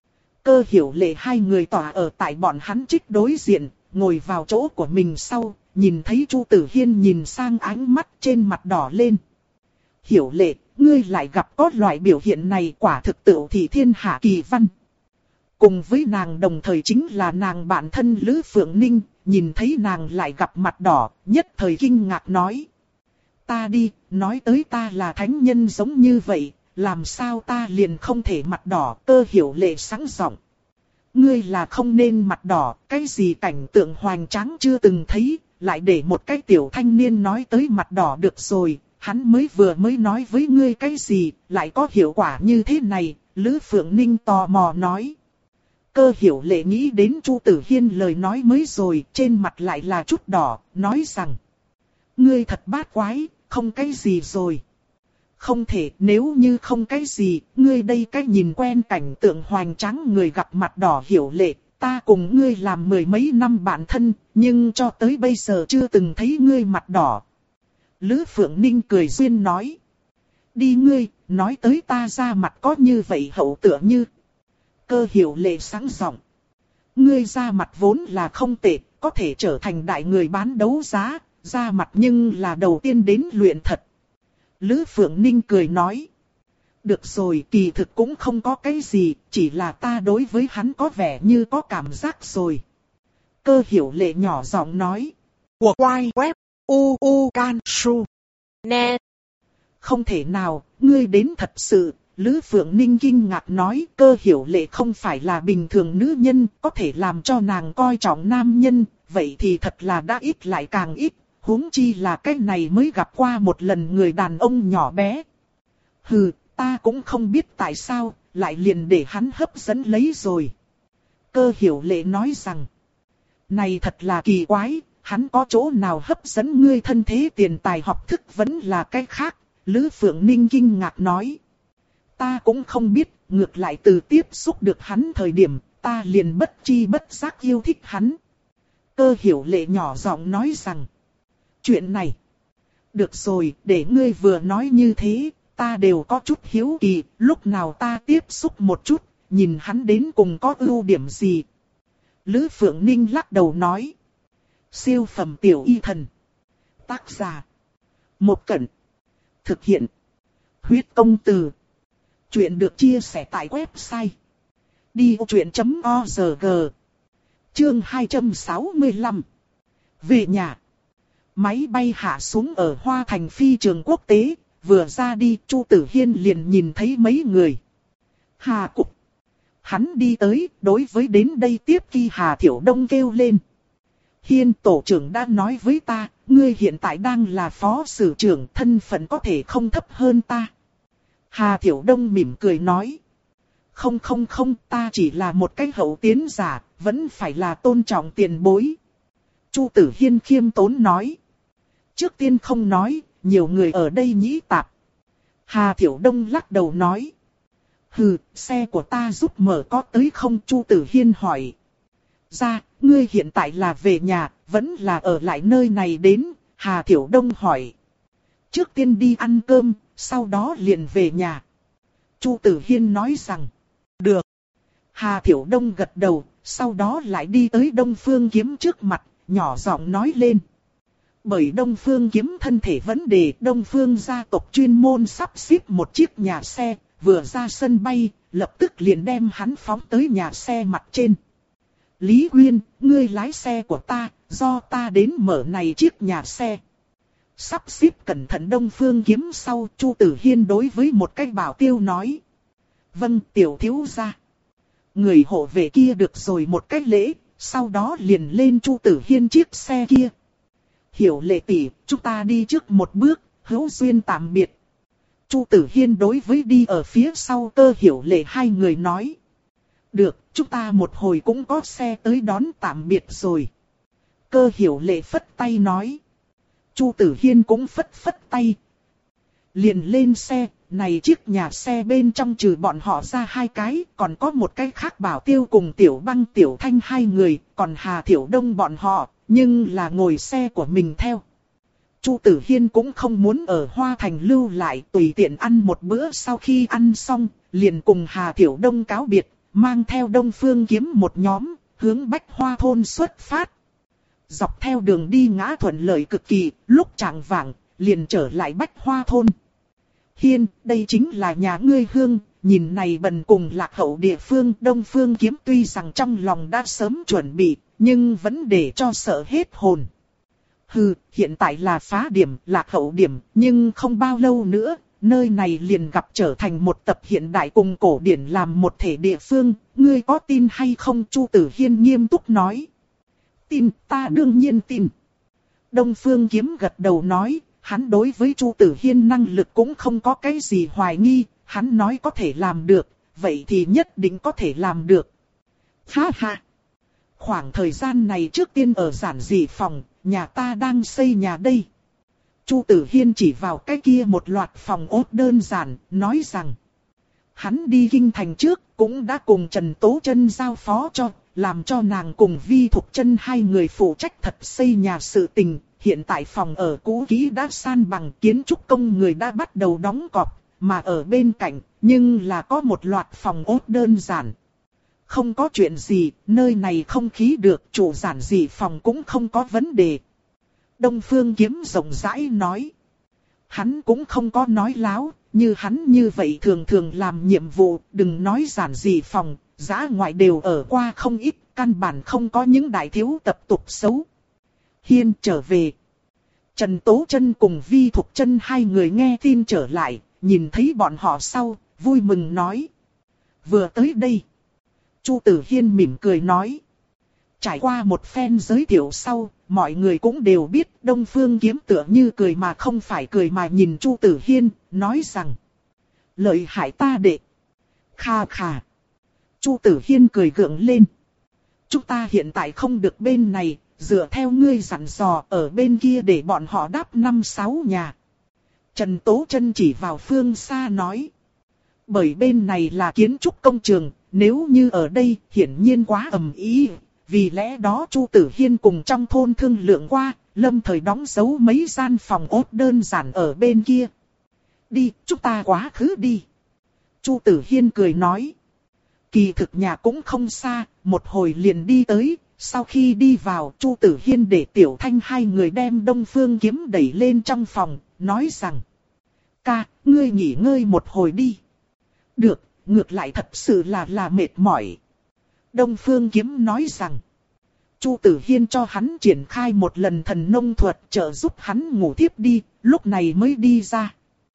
S1: Cơ Hiểu Lệ hai người tỏa ở tại bọn hắn trích đối diện, ngồi vào chỗ của mình sau. Nhìn thấy Chu Tử Hiên nhìn sang ánh mắt trên mặt đỏ lên. Hiểu Lệ, ngươi lại gặp có loại biểu hiện này, quả thực tựu thị thiên hạ kỳ văn. Cùng với nàng đồng thời chính là nàng bạn thân Lữ Phượng Ninh, nhìn thấy nàng lại gặp mặt đỏ, nhất thời kinh ngạc nói. Ta đi, nói tới ta là thánh nhân giống như vậy, làm sao ta liền không thể mặt đỏ? Cơ Hiểu Lệ sáng giọng. Ngươi là không nên mặt đỏ, cái gì cảnh tượng hoành tráng chưa từng thấy, lại để một cái tiểu thanh niên nói tới mặt đỏ được rồi. Hắn mới vừa mới nói với ngươi cái gì, lại có hiệu quả như thế này? Lữ Phượng Ninh tò mò nói. Cơ Hiểu Lệ nghĩ đến Chu Tử Hiên lời nói mới rồi, trên mặt lại là chút đỏ, nói rằng. Ngươi thật bát quái, không cái gì rồi. Không thể, nếu như không cái gì, ngươi đây cái nhìn quen cảnh tượng hoành tráng người gặp mặt đỏ. Hiểu Lệ, ta cùng ngươi làm mười mấy năm bạn thân, nhưng cho tới bây giờ chưa từng thấy ngươi mặt đỏ. Lữ Phượng Ninh cười duyên nói. Đi ngươi, nói tới ta ra mặt có như vậy hậu tựa như. Cơ Hiểu Lệ sáng giọng. Ngươi ra mặt vốn là không tệ, có thể trở thành đại người bán đấu giá, ra mặt nhưng là đầu tiên đến luyện thật. Lữ Phượng Ninh cười nói. Được rồi, kỳ thực cũng không có cái gì, chỉ là ta đối với hắn có vẻ như có cảm giác rồi. Cơ Hiểu Lệ nhỏ giọng nói. Của Quai Web. U U Can Su.
S2: Nè.
S1: Không thể nào, ngươi đến thật sự. Lữ Phượng Ninh kinh ngạc nói, Cơ Hiểu Lệ không phải là bình thường nữ nhân, có thể làm cho nàng coi trọng nam nhân, vậy thì thật là đã ít lại càng ít, huống chi là cái này mới gặp qua một lần người đàn ông nhỏ bé. Hừ, ta cũng không biết tại sao, lại liền để hắn hấp dẫn lấy rồi. Cơ Hiểu Lệ nói rằng, này thật là kỳ quái, hắn có chỗ nào hấp dẫn ngươi thân thế tiền tài học thức vẫn là cái khác, Lữ Phượng Ninh kinh ngạc nói. Ta cũng không biết, ngược lại từ tiếp xúc được hắn thời điểm, ta liền bất chi bất giác yêu thích hắn. Cơ Hiểu Lệ nhỏ giọng nói rằng, chuyện này, được rồi, để ngươi vừa nói như thế, ta đều có chút hiếu kỳ, lúc nào ta tiếp xúc một chút, nhìn hắn đến cùng có ưu điểm gì. Lữ Phượng Ninh lắc đầu nói, siêu phẩm tiểu y thần, tác giả, Một Cẩn, thực hiện, huyết công từ. Chuyện được chia sẻ tại website đi ô chuyện chấm org. Chương hai trăm sáu mươi lăm. Về nhà. Máy bay hạ xuống ở Hoa Thành phi trường quốc tế, vừa ra đi Chu Tử Hiên liền nhìn thấy mấy người. Hà Cục. Hắn đi tới, đối với đến đây tiếp Kỳ Hà Thiểu Đông kêu lên. Hiên tổ trưởng đã nói với ta, ngươi hiện tại đang là phó sử trưởng, thân phận có thể không thấp hơn ta. Hà Thiểu Đông mỉm cười nói. Không không không, ta chỉ là một cái hậu tiến giả, vẫn phải là tôn trọng tiền bối. Chu Tử Hiên khiêm tốn nói. Trước tiên không nói, nhiều người ở đây nhĩ tạp. Hà Thiểu Đông lắc đầu nói. Hừ, xe của ta giúp mở có tới không? Chu Tử Hiên hỏi. Ra, ngươi hiện tại là về nhà, vẫn là ở lại nơi này đến? Hà Thiểu Đông hỏi. Trước tiên đi ăn cơm, sau đó liền về nhà. Chu Tử Hiên nói rằng. Được. Hà Thiểu Đông gật đầu, sau đó lại đi tới Đông Phương Kiếm trước mặt, nhỏ giọng nói lên. Bởi Đông Phương Kiếm thân thể vấn đề, Đông Phương gia tộc chuyên môn sắp xếp một chiếc nhà xe, vừa ra sân bay, lập tức liền đem hắn phóng tới nhà xe mặt trên. Lý Quyên, ngươi lái xe của ta, do ta đến mở này chiếc nhà xe. Sắp xếp cẩn thận Đông Phương Kiếm sau, Chu Tử Hiên đối với một cái bảo tiêu nói. Vâng, tiểu thiếu gia. Người hộ vệ kia được rồi một cái lễ, sau đó liền lên Chu Tử Hiên chiếc xe kia. Hiểu Lệ tỷ, chúng ta đi trước một bước, hữu duyên tạm biệt. Chu Tử Hiên đối với đi ở phía sau Cơ Hiểu Lệ hai người nói. Được, chúng ta một hồi cũng có xe tới đón tạm biệt rồi. Cơ Hiểu Lệ phất tay nói. Chu Tử Hiên cũng phất phất tay. Liền lên xe, này chiếc nhà xe bên trong trừ bọn họ ra hai cái, còn có một cái khác bảo tiêu cùng Tiểu Băng Tiểu Thanh hai người, còn Hà Thiểu Đông bọn họ, nhưng là ngồi xe của mình theo. Chu Tử Hiên cũng không muốn ở Hoa Thành lưu lại, tùy tiện ăn một bữa, sau khi ăn xong, liền cùng Hà Thiểu Đông cáo biệt, mang theo Đông Phương Kiếm một nhóm, hướng Bách Hoa thôn xuất phát. Dọc theo đường đi ngã thuận lợi cực kỳ, lúc chạng vạng, liền trở lại Bách Hoa thôn. Hiên, đây chính là nhà ngươi hương, nhìn này bần cùng lạc hậu địa phương. Đông Phương Kiếm tuy rằng trong lòng đã sớm chuẩn bị, nhưng vẫn để cho sợ hết hồn. Hừ, hiện tại là phá điểm, lạc hậu điểm, nhưng không bao lâu nữa, nơi này liền gặp trở thành một tập hiện đại cùng cổ điển làm một thể địa phương, ngươi có tin hay không? Chu Tử Hiên nghiêm túc nói. Tin, ta đương nhiên tin. Đông Phương Kiếm gật đầu nói, hắn đối với Chu Tử Hiên năng lực cũng không có cái gì hoài nghi, hắn nói có thể làm được, vậy thì nhất định có thể làm được. Ha ha! Khoảng thời gian này trước tiên ở giản dị phòng, nhà ta đang xây nhà đây. Chu Tử Hiên chỉ vào cái kia một loạt phòng ốt đơn giản, nói rằng. Hắn đi kinh thành trước, cũng đã cùng Trần Tố Chân giao phó cho, làm cho nàng cùng Vi Thục Chân hai người phụ trách thật xây nhà sự tình. Hiện tại phòng ở cũ kỹ đã san bằng, kiến trúc công người đã bắt đầu đóng cọc, mà ở bên cạnh, nhưng là có một loạt phòng ốt đơn giản. Không có chuyện gì, nơi này không khí được, chủ giản dị phòng cũng không có vấn đề. Đông Phương Kiếm rộng rãi nói. Hắn cũng không có nói láo, như hắn như vậy thường thường làm nhiệm vụ, đừng nói giản dị phòng, dã ngoại đều ở qua không ít, căn bản không có những đại thiếu tập tục xấu. Hiên trở về. Trần Tố Chân cùng Vi Thục Chân hai người nghe tin trở lại, nhìn thấy bọn họ sau, vui mừng nói. Vừa tới đây. Chu Tử Hiên mỉm cười nói. Trải qua một phen giới thiệu sau, mọi người cũng đều biết Đông Phương Kiếm tựa như cười mà không phải cười mà nhìn Chu Tử Hiên, nói rằng. Lợi hại ta đệ. Kha kha. Chu Tử Hiên cười gượng lên. Chúng ta hiện tại không được bên này, dựa theo ngươi dặn dò ở bên kia để bọn họ đáp năm sáu nhà. Trần Tố Chân chỉ vào phương xa nói. Bởi bên này là kiến trúc công trường, nếu như ở đây hiển nhiên quá ầm ĩ. Vì lẽ đó Chu Tử Hiên cùng trong thôn thương lượng qua, lâm thời đóng dấu mấy gian phòng ốt đơn giản ở bên kia. Đi, chúng ta quá khứ đi. Chu Tử Hiên cười nói. Kỳ thực nhà cũng không xa, một hồi liền đi tới. Sau khi đi vào, Chu Tử Hiên để Tiểu Thanh hai người đem Đông Phương Kiếm đẩy lên trong phòng, nói rằng. Ca, ngươi nghỉ ngơi một hồi đi. Được, ngược lại thật sự là là mệt mỏi. Đông Phương Kiếm nói rằng. Chu Tử Hiên cho hắn triển khai một lần thần nông thuật trợ giúp hắn ngủ tiếp đi, lúc này mới đi ra.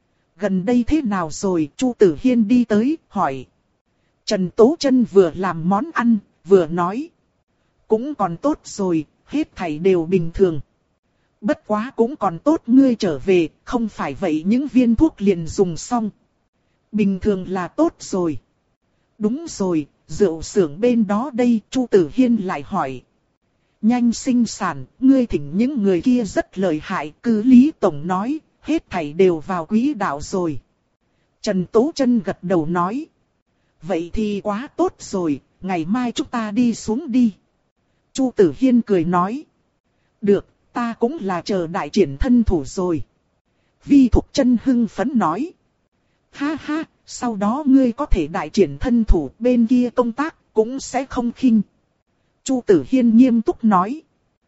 S1: Gần đây thế nào rồi? Chu Tử Hiên đi tới, hỏi. Trần Tố Chân vừa làm món ăn, vừa nói. Cũng còn tốt rồi, hết thảy đều bình thường. Bất quá cũng còn tốt ngươi trở về, không phải vậy những viên thuốc liền dùng xong. Bình thường là tốt rồi. Đúng rồi, rượu xưởng bên đó đây, Chu Tử Hiên lại hỏi. Nhanh sinh sản, ngươi thỉnh những người kia rất lợi hại, cứ Lý Tổng nói, hết thảy đều vào quỹ đạo rồi. Trần Tố Chân gật đầu nói. Vậy thì quá tốt rồi, ngày mai chúng ta đi xuống đi. Chu Tử Hiên cười nói. Được, ta cũng là chờ đại triển thân thủ rồi. Vi Thục Chân hưng phấn nói. Ha ha, sau đó ngươi có thể đại triển thân thủ, bên kia công tác cũng sẽ không khinh. Chu Tử Hiên nghiêm túc nói.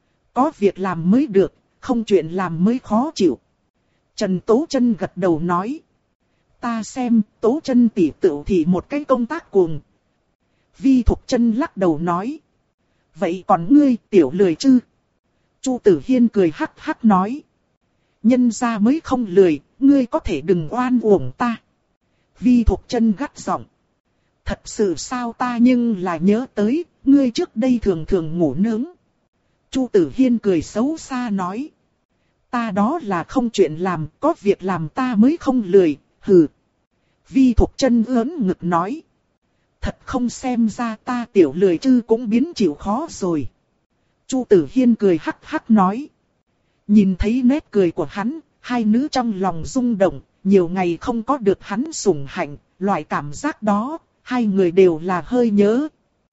S1: Có việc làm mới được, không chuyện làm mới khó chịu. Trần Tố Chân gật đầu nói. Ta xem, Tố Chân tỷ tựu thì một cái công tác cuồng. Vi Thục Chân lắc đầu nói. Vậy còn ngươi, tiểu lười chứ? Chu Tử Hiên cười hắc hắc nói. Nhân gia mới không lười, ngươi có thể đừng oan uổng ta. Vi Thục Chân gắt giọng. Thật sự sao ta nhưng là nhớ tới, ngươi trước đây thường thường ngủ nướng. Chu Tử Hiên cười xấu xa nói. Ta đó là không chuyện làm, có việc làm ta mới không lười, hừ. Vi Thục Chân ưỡn ngực nói. Thật không xem ra ta tiểu lười chư cũng biến chịu khó rồi. Chu Tử Hiên cười hắc hắc nói. Nhìn thấy nét cười của hắn, hai nữ trong lòng rung động, nhiều ngày không có được hắn sủng hạnh, loại cảm giác đó, hai người đều là hơi nhớ.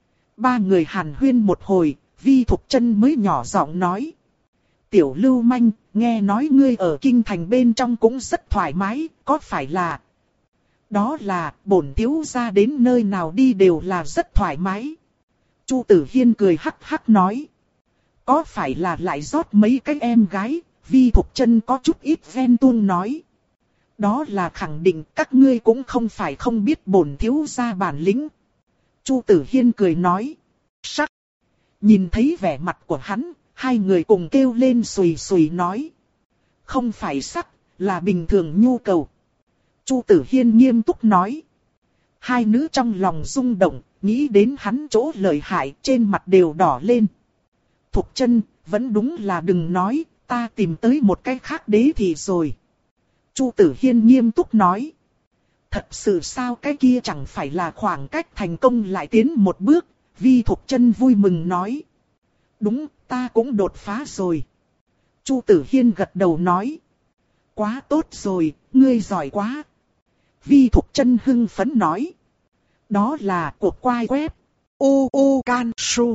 S1: Ba người hàn huyên một hồi, Vi Thục Chân mới nhỏ giọng nói. Tiểu Lưu Manh, nghe nói ngươi ở kinh thành bên trong cũng rất thoải mái, có phải là... Đó là, bổn thiếu gia đến nơi nào đi đều là rất thoải mái. Chu Tử Hiên cười hắc hắc nói. Có phải là lại rót mấy cái em gái, Vi Thục Chân có chút ít ghen tuông nói. Đó là khẳng định các ngươi cũng không phải không biết bổn thiếu gia bản lĩnh. Chu Tử Hiên cười nói. Sắc. Nhìn thấy vẻ mặt của hắn, hai người cùng kêu lên xùy xùy nói. Không phải sắc, là bình thường nhu cầu. Chu Tử Hiên nghiêm túc nói. Hai nữ trong lòng rung động, nghĩ đến hắn chỗ lợi hại, trên mặt đều đỏ lên. Thục Chân, vẫn đúng là đừng nói, ta tìm tới một cái khác đế thì rồi. Chu Tử Hiên nghiêm túc nói. Thật sự sao cái kia chẳng phải là khoảng cách thành công lại tiến một bước, Vi Thục Chân vui mừng nói. Đúng, ta cũng đột phá rồi. Chu Tử Hiên gật đầu nói. Quá tốt rồi, ngươi giỏi quá. Vi Thục Chân hưng phấn nói. Đó là cuộc quay web. ô ô can su.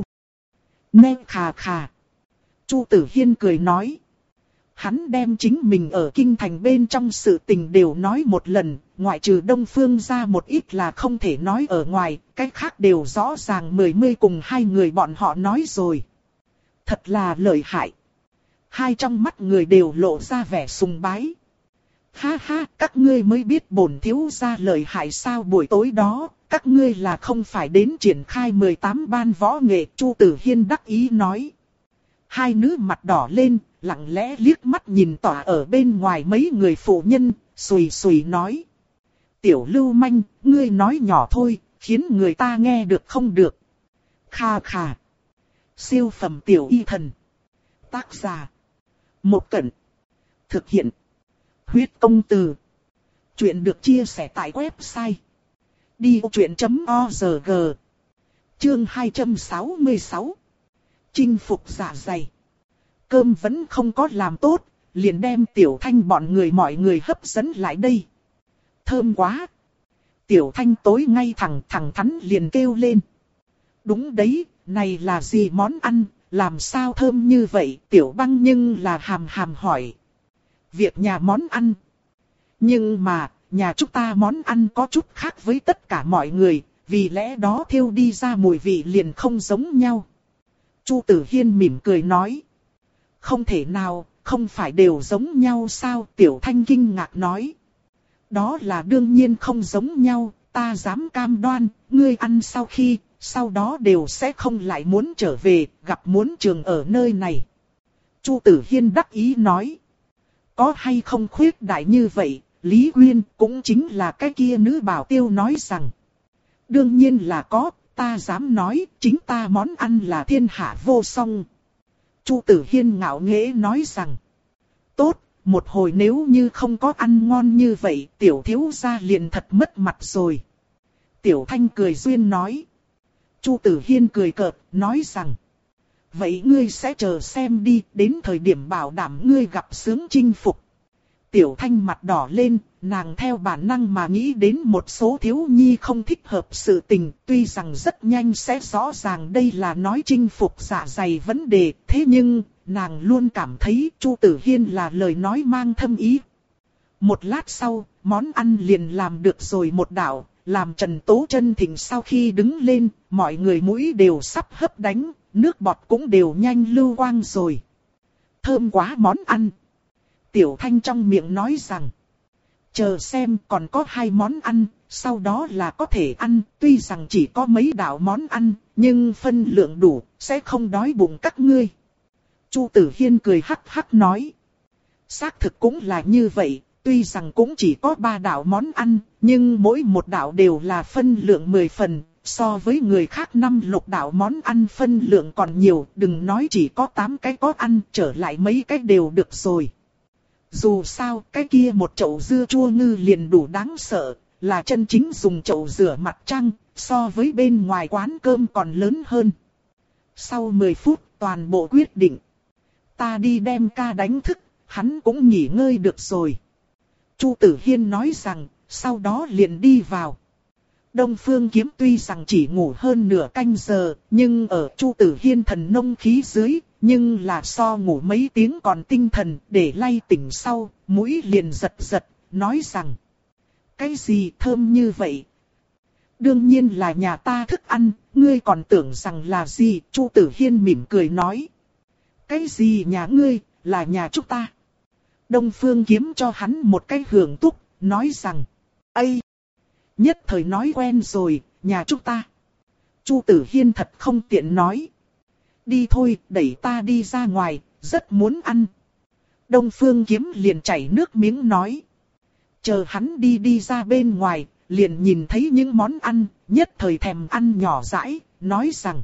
S1: Nè khà khà. Chu Tử Hiên cười nói. Hắn đem chính mình ở kinh thành bên trong sự tình đều nói một lần, ngoại trừ Đông Phương ra một ít là không thể nói ở ngoài, cái khác đều rõ ràng mười mươi cùng hai người bọn họ nói rồi. Thật là lợi hại. Hai trong mắt người đều lộ ra vẻ sùng bái. Ha ha, các ngươi mới biết bổn thiếu gia lợi hại sao? Buổi tối đó, các ngươi là không phải đến triển khai mười tám ban võ nghệ. Chu Tử Hiên đắc ý nói. Hai nữ mặt đỏ lên, lặng lẽ liếc mắt nhìn tỏa ở bên ngoài mấy người phụ nhân, xùy xùy nói. Tiểu lưu manh, ngươi nói nhỏ thôi, khiến người ta nghe được không được. Kha kha. Siêu phẩm tiểu y thần. Tác giả. Một Cẩn. Thực hiện. Huyết công từ. Chuyện được chia sẻ tại website. đi ô chuyện chấm o rờ giê. Chương hai trăm sáu mươi sáu. Chinh phục dạ dày. Cơm vẫn không có làm tốt, liền đem Tiểu Thanh bọn người mọi người hấp dẫn lại đây. Thơm quá. Tiểu Thanh tối ngay thẳng thẳng thắn liền kêu lên. Đúng đấy, này là gì món ăn, làm sao thơm như vậy? Tiểu Băng nhưng là hàm hàm hỏi. Việc nhà món ăn. Nhưng mà, nhà chúng ta món ăn có chút khác với tất cả mọi người, vì lẽ đó thiêu đi ra mùi vị liền không giống nhau. Chu Tử Hiên mỉm cười nói. Không thể nào, không phải đều giống nhau sao? Tiểu Thanh kinh ngạc nói. Đó là đương nhiên không giống nhau, ta dám cam đoan, ngươi ăn sau khi, sau đó đều sẽ không lại muốn trở về, gặp muốn trường ở nơi này. Chu Tử Hiên đắc ý nói. Có hay không khuyết đại như vậy, Lý Uyên cũng chính là cái kia nữ bảo tiêu nói rằng. Đương nhiên là có, ta dám nói, chính ta món ăn là thiên hạ vô song. Chu Tử Hiên ngạo nghễ nói rằng. Tốt, một hồi nếu như không có ăn ngon như vậy, tiểu thiếu gia liền thật mất mặt rồi. Tiểu Thanh cười duyên nói. Chu Tử Hiên cười cợt, nói rằng. Vậy ngươi sẽ chờ xem đi, đến thời điểm bảo đảm ngươi gặp sướng chinh phục. Tiểu Thanh mặt đỏ lên, nàng theo bản năng mà nghĩ đến một số thiếu nhi không thích hợp sự tình, tuy rằng rất nhanh sẽ rõ ràng đây là nói chinh phục dạ dày vấn đề, thế nhưng, nàng luôn cảm thấy Chu Tử Hiên là lời nói mang thâm ý. Một lát sau, món ăn liền làm được rồi một đạo, làm Trần Tố Chân Thịnh sau khi đứng lên, mọi người mũi đều sắp hấp đánh, nước bọt cũng đều nhanh lưu quang rồi. Thơm quá món ăn. Tiểu Thanh trong miệng nói rằng, chờ xem còn có hai món ăn, sau đó là có thể ăn, tuy rằng chỉ có mấy đạo món ăn, nhưng phân lượng đủ, sẽ không đói bụng các ngươi. Chu Tử Hiên cười hắc hắc nói, xác thực cũng là như vậy, tuy rằng cũng chỉ có ba đạo món ăn, nhưng mỗi một đạo đều là phân lượng mười phần, so với người khác năm lục đạo món ăn phân lượng còn nhiều, đừng nói chỉ có tám cái có ăn, trở lại mấy cái đều được rồi. Dù sao, cái kia một chậu dưa chua ngư liền đủ đáng sợ, là chân chính dùng chậu rửa mặt trăng, so với bên ngoài quán cơm còn lớn hơn. Sau mười phút, toàn bộ quyết định. Ta đi đem ca đánh thức, hắn cũng nghỉ ngơi được rồi. Chu Tử Hiên nói rằng, sau đó liền đi vào. Đông Phương Kiếm tuy rằng chỉ ngủ hơn nửa canh giờ, nhưng ở Chu Tử Hiên thần nông khí dưới, nhưng là so ngủ mấy tiếng còn tinh thần, để lay tỉnh sau, mũi liền giật giật, nói rằng. Cái gì thơm như vậy? Đương nhiên là nhà ta thức ăn, ngươi còn tưởng rằng là gì? Chu Tử Hiên mỉm cười nói. Cái gì nhà ngươi, là nhà chúng ta? Đông Phương Kiếm cho hắn một cái hưởng túc, nói rằng. Ây! Nhất thời nói quen rồi, nhà chúng ta. Chu Tử Hiên thật không tiện nói. Đi thôi, đẩy ta đi ra ngoài, rất muốn ăn. Đông Phương Kiếm liền chảy nước miếng nói. Chờ hắn đi đi ra bên ngoài, liền nhìn thấy những món ăn, nhất thời thèm ăn nhỏ dãi, nói rằng.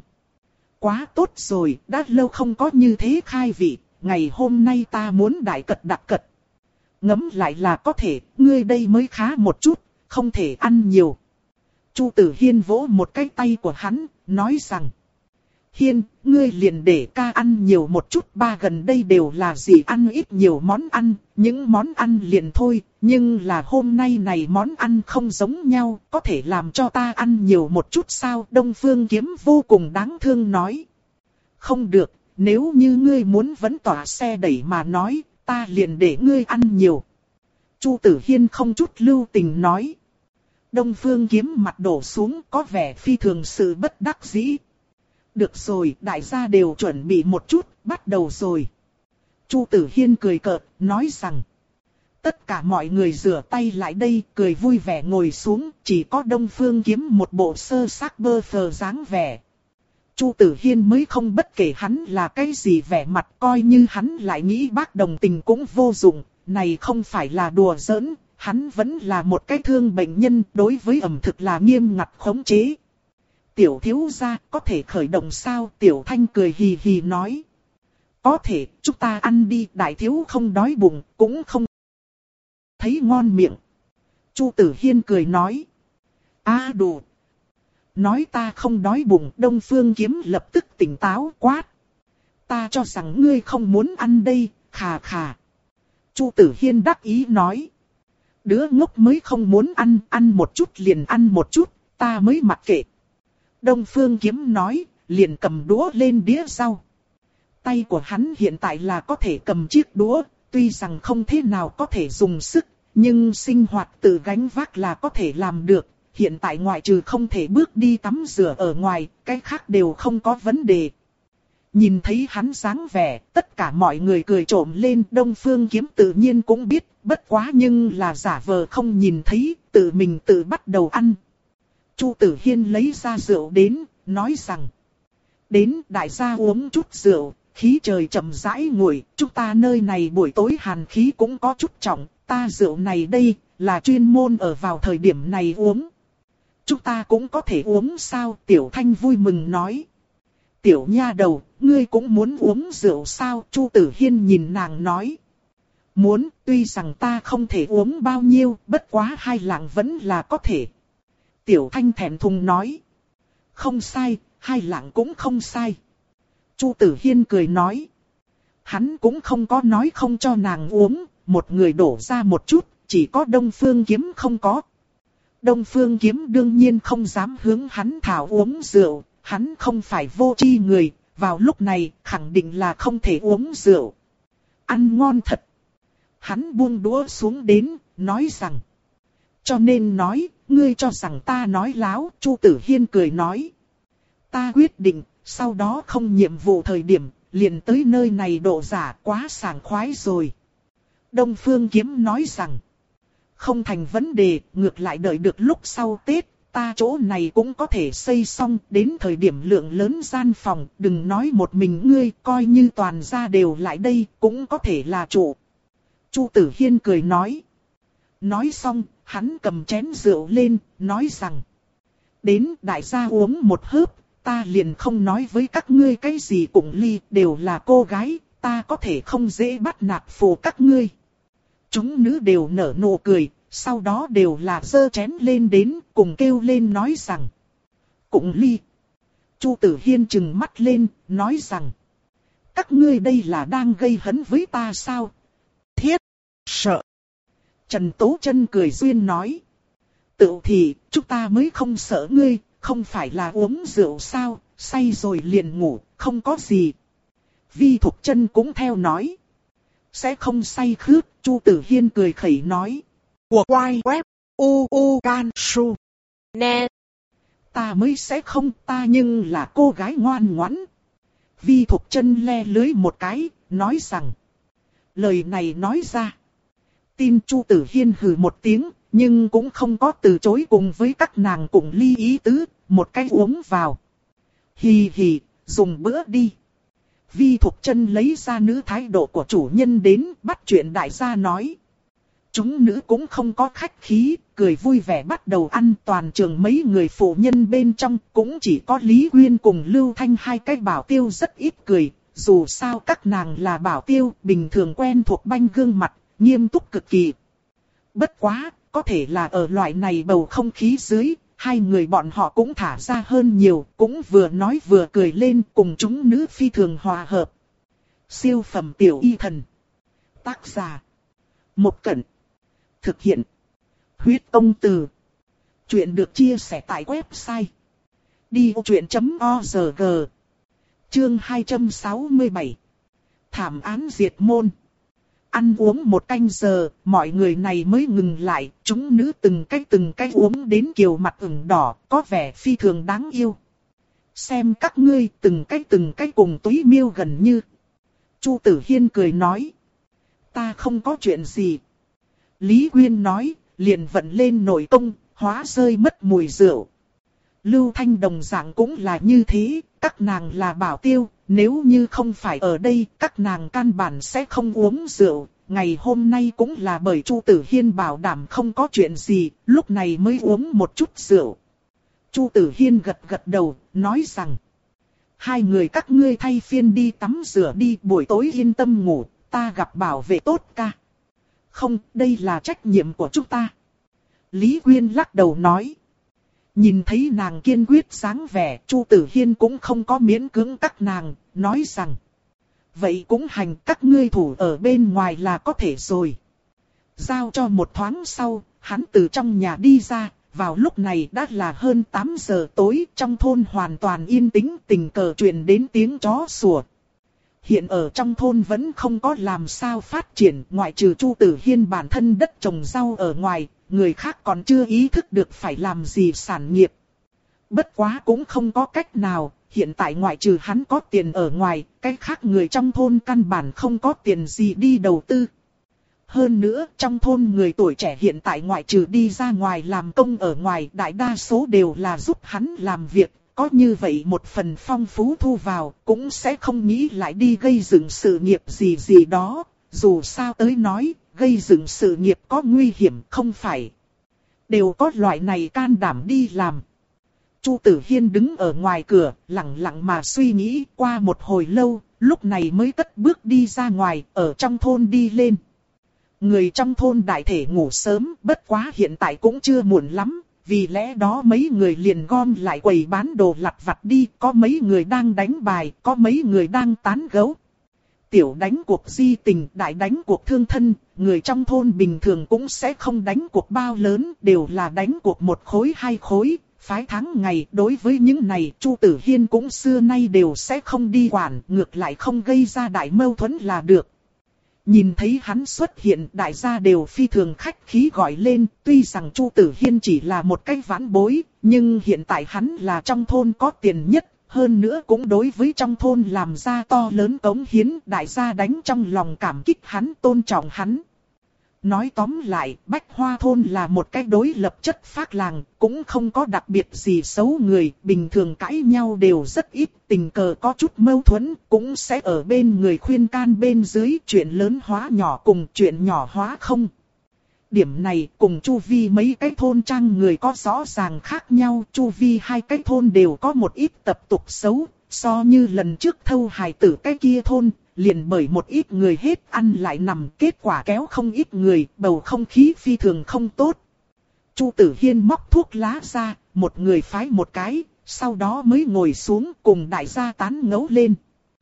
S1: Quá tốt rồi, đã lâu không có như thế khai vị, ngày hôm nay ta muốn đại cật đặc cật. Ngấm lại là có thể, ngươi đây mới khá một chút, không thể ăn nhiều. Chu Tử Hiên vỗ một cái tay của hắn, nói rằng. Hiên, ngươi liền để ca ăn nhiều một chút, ba gần đây đều là gì ăn ít nhiều món ăn, những món ăn liền thôi, nhưng là hôm nay này món ăn không giống nhau, có thể làm cho ta ăn nhiều một chút sao? Đông Phương Kiếm vô cùng đáng thương nói. Không được, nếu như ngươi muốn vẫn tỏa xe đẩy mà nói, ta liền để ngươi ăn nhiều. Chu Tử Hiên không chút lưu tình nói. Đông Phương Kiếm mặt đổ xuống có vẻ phi thường sự bất đắc dĩ. Được rồi, đại gia đều chuẩn bị một chút, bắt đầu rồi. Chu Tử Hiên cười cợt, nói rằng. Tất cả mọi người rửa tay lại đây, cười vui vẻ ngồi xuống, chỉ có Đông Phương Kiếm một bộ sơ xác bơ phờ dáng vẻ. Chu Tử Hiên mới không bất kể hắn là cái gì vẻ mặt, coi như hắn lại nghĩ bác đồng tình cũng vô dụng, này không phải là đùa giỡn, hắn vẫn là một cái thương bệnh nhân, đối với ẩm thực là nghiêm ngặt khống chế. Tiểu thiếu gia có thể khởi động sao? Tiểu Thanh cười hì hì nói. Có thể, chúng ta ăn đi, đại thiếu không đói bụng, cũng không thấy ngon miệng. Chu Tử Hiên cười nói. A à, đủ. Nói ta không đói bụng, Đông Phương Kiếm lập tức tỉnh táo quát. Ta cho rằng ngươi không muốn ăn đây, khà khà. Chu Tử Hiên đắc ý nói. Đứa ngốc mới không muốn ăn, ăn một chút liền ăn một chút, ta mới mặc kệ. Đông Phương Kiếm nói, liền cầm đũa lên đĩa rau. Tay của hắn hiện tại là có thể cầm chiếc đũa, tuy rằng không thế nào có thể dùng sức, nhưng sinh hoạt tự gánh vác là có thể làm được. Hiện tại ngoại trừ không thể bước đi tắm rửa ở ngoài, cái khác đều không có vấn đề. Nhìn thấy hắn dáng vẻ, tất cả mọi người cười trộm lên. Đông Phương Kiếm tự nhiên cũng biết, bất quá nhưng là giả vờ không nhìn thấy, tự mình tự bắt đầu ăn. Chu Tử Hiên lấy ra rượu đến, nói rằng. Đến đại gia uống chút rượu, khí trời chậm rãi nguội, chúng ta nơi này buổi tối hàn khí cũng có chút trọng, ta rượu này đây, là chuyên môn ở vào thời điểm này uống. Chúng ta cũng có thể uống sao? Tiểu Thanh vui mừng nói. Tiểu nha đầu, ngươi cũng muốn uống rượu sao? Chu Tử Hiên nhìn nàng nói. Muốn, tuy rằng ta không thể uống bao nhiêu, bất quá hai lạng vẫn là có thể. Tiểu Thanh thẹn thùng nói. Không sai, hai lạng cũng không sai. Chu Tử Hiên cười nói. Hắn cũng không có nói không cho nàng uống, một người đổ ra một chút, chỉ có Đông Phương Kiếm không có. Đông Phương Kiếm đương nhiên không dám hướng hắn thảo uống rượu, hắn không phải vô tri người, vào lúc này khẳng định là không thể uống rượu. Ăn ngon thật. Hắn buông đũa xuống đến, nói rằng. Cho nên nói, ngươi cho rằng ta nói láo, Chu Tử Hiên cười nói. Ta quyết định, sau đó không nhiệm vụ thời điểm, liền tới nơi này độ giả quá sảng khoái rồi. Đông Phương Kiếm nói rằng. Không thành vấn đề, ngược lại đợi được lúc sau Tết, ta chỗ này cũng có thể xây xong, đến thời điểm lượng lớn gian phòng, đừng nói một mình ngươi, coi như toàn gia đều lại đây, cũng có thể là chủ. Chu Tử Hiên cười nói. Nói xong, hắn cầm chén rượu lên, nói rằng. Đến đại gia uống một hớp, ta liền không nói với các ngươi cái gì cũng ly, đều là cô gái, ta có thể không dễ bắt nạt phù các ngươi. Chúng nữ đều nở nụ cười, sau đó đều là giơ chén lên đến, cùng kêu lên nói rằng. Cũng ly. Chu Tử Hiên trừng mắt lên, nói rằng. Các ngươi đây là đang gây hấn với ta sao? Thiết, sợ. Trần Tố Chân cười duyên nói. Tự thì, chúng ta mới không sợ ngươi, không phải là uống rượu sao, say rồi liền ngủ, không có gì. Vi Thục Chân cũng theo nói. Sẽ không say khướt, Chu Tử Hiên cười khẩy nói. Của quay web, u u can su. Nè. Ta mới sẽ không, ta nhưng là cô gái ngoan ngoãn. Vi Thục Chân le lưới một cái, nói rằng. Lời này nói ra. Tin Chu Tử Hiên hừ một tiếng, nhưng cũng không có từ chối cùng với các nàng cùng ly ý tứ, một cái uống vào. Hì hì, dùng bữa đi. Vi Thục Chân lấy ra nữ thái độ của chủ nhân đến, bắt chuyện đại gia nói. Chúng nữ cũng không có khách khí, cười vui vẻ bắt đầu ăn. Toàn trường mấy người phụ nhân bên trong, cũng chỉ có Lý Quyên cùng Lưu Thanh hai cái bảo tiêu rất ít cười. Dù sao các nàng là bảo tiêu, bình thường quen thuộc banh gương mặt, nghiêm túc cực kỳ. Bất quá, có thể là ở loại này bầu không khí dưới, hai người bọn họ cũng thả ra hơn nhiều, cũng vừa nói vừa cười lên, cùng chúng nữ phi thường hòa hợp. Siêu phẩm tiểu y thần. Tác giả. Một Cẩn. Thực hiện. Huyết Công Từ. Chuyện được chia sẻ tại website. đi ô chuyện chấm org. Chương hai trăm sáu mươi bảy. Thảm án diệt môn. Ăn uống một canh giờ, mọi người này mới ngừng lại, chúng nữ từng cái từng cái uống đến kiều mặt ửng đỏ, có vẻ phi thường đáng yêu. Xem các ngươi từng cái từng cái cùng túy miêu gần như. Chu Tử Hiên cười nói. Ta không có chuyện gì. Lý Quyên nói, liền vận lên nồi công, hóa rơi mất mùi rượu. Lưu Thanh đồng dạng cũng là như thế, các nàng là bảo tiêu, nếu như không phải ở đây, các nàng căn bản sẽ không uống rượu. Ngày hôm nay cũng là bởi Chu Tử Hiên bảo đảm không có chuyện gì, lúc này mới uống một chút rượu. Chu Tử Hiên gật gật đầu, nói rằng, hai người các ngươi thay phiên đi tắm rửa đi, buổi tối yên tâm ngủ, ta gặp bảo vệ tốt ca. Không, đây là trách nhiệm của chúng ta. Lý Quyên lắc đầu nói. Nhìn thấy nàng kiên quyết dáng vẻ, Chu Tử Hiên cũng không có miễn cưỡng các nàng, nói rằng, vậy cũng hành, các ngươi thủ ở bên ngoài là có thể rồi. Giao cho một thoáng sau, hắn từ trong nhà đi ra, vào lúc này đã là hơn tám giờ tối, trong thôn hoàn toàn yên tĩnh, tình cờ truyền đến tiếng chó sủa. Hiện ở trong thôn vẫn không có làm sao phát triển, ngoại trừ Chu Tử Hiên bản thân đất trồng rau ở ngoài, người khác còn chưa ý thức được phải làm gì sản nghiệp. Bất quá cũng không có cách nào, hiện tại ngoại trừ hắn có tiền ở ngoài, cái khác người trong thôn căn bản không có tiền gì đi đầu tư. Hơn nữa, trong thôn người tuổi trẻ hiện tại ngoại trừ đi ra ngoài làm công ở ngoài, đại đa số đều là giúp hắn làm việc. Có như vậy một phần phong phú thu vào, cũng sẽ không nghĩ lại đi gây dựng sự nghiệp gì gì đó. Dù sao tới nói, gây dựng sự nghiệp có nguy hiểm không phải. Đều có loại này can đảm đi làm. Chu Tử Hiên đứng ở ngoài cửa, lặng lặng mà suy nghĩ. Qua một hồi lâu, lúc này mới cất bước đi ra ngoài, ở trong thôn đi lên. Người trong thôn đại thể ngủ sớm, bất quá hiện tại cũng chưa muộn lắm. Vì lẽ đó mấy người liền gom lại quầy bán đồ lặt vặt đi, có mấy người đang đánh bài, có mấy người đang tán gẫu. Tiểu đánh cuộc di tình, đại đánh cuộc thương thân, người trong thôn bình thường cũng sẽ không đánh cuộc bao lớn, đều là đánh cuộc một khối hai khối, phái thắng ngày. Đối với những này, Chu Tử Hiên cũng xưa nay đều sẽ không đi quản, ngược lại không gây ra đại mâu thuẫn là được. Nhìn thấy hắn xuất hiện, đại gia đều phi thường khách khí gọi lên, tuy rằng Chu Tử Hiên chỉ là một cái vãn bối, nhưng hiện tại hắn là trong thôn có tiền nhất, hơn nữa cũng đối với trong thôn làm ra to lớn cống hiến, đại gia đánh trong lòng cảm kích hắn, tôn trọng hắn. Nói tóm lại, Bách Hoa thôn là một cái đối lập chất phác làng, cũng không có đặc biệt gì xấu người, bình thường cãi nhau đều rất ít, tình cờ có chút mâu thuẫn, cũng sẽ ở bên người khuyên can bên dưới, chuyện lớn hóa nhỏ cùng chuyện nhỏ hóa không. Điểm này cùng chu vi mấy cái thôn trang người có rõ ràng khác nhau, chu vi hai cái thôn đều có một ít tập tục xấu, so như lần trước thâu hài tử cái kia thôn. Liền bởi một ít người hết ăn lại nằm, kết quả kéo không ít người, bầu không khí phi thường không tốt. Chu Tử Hiên móc thuốc lá ra, một người phái một cái, sau đó mới ngồi xuống cùng đại gia tán ngấu lên.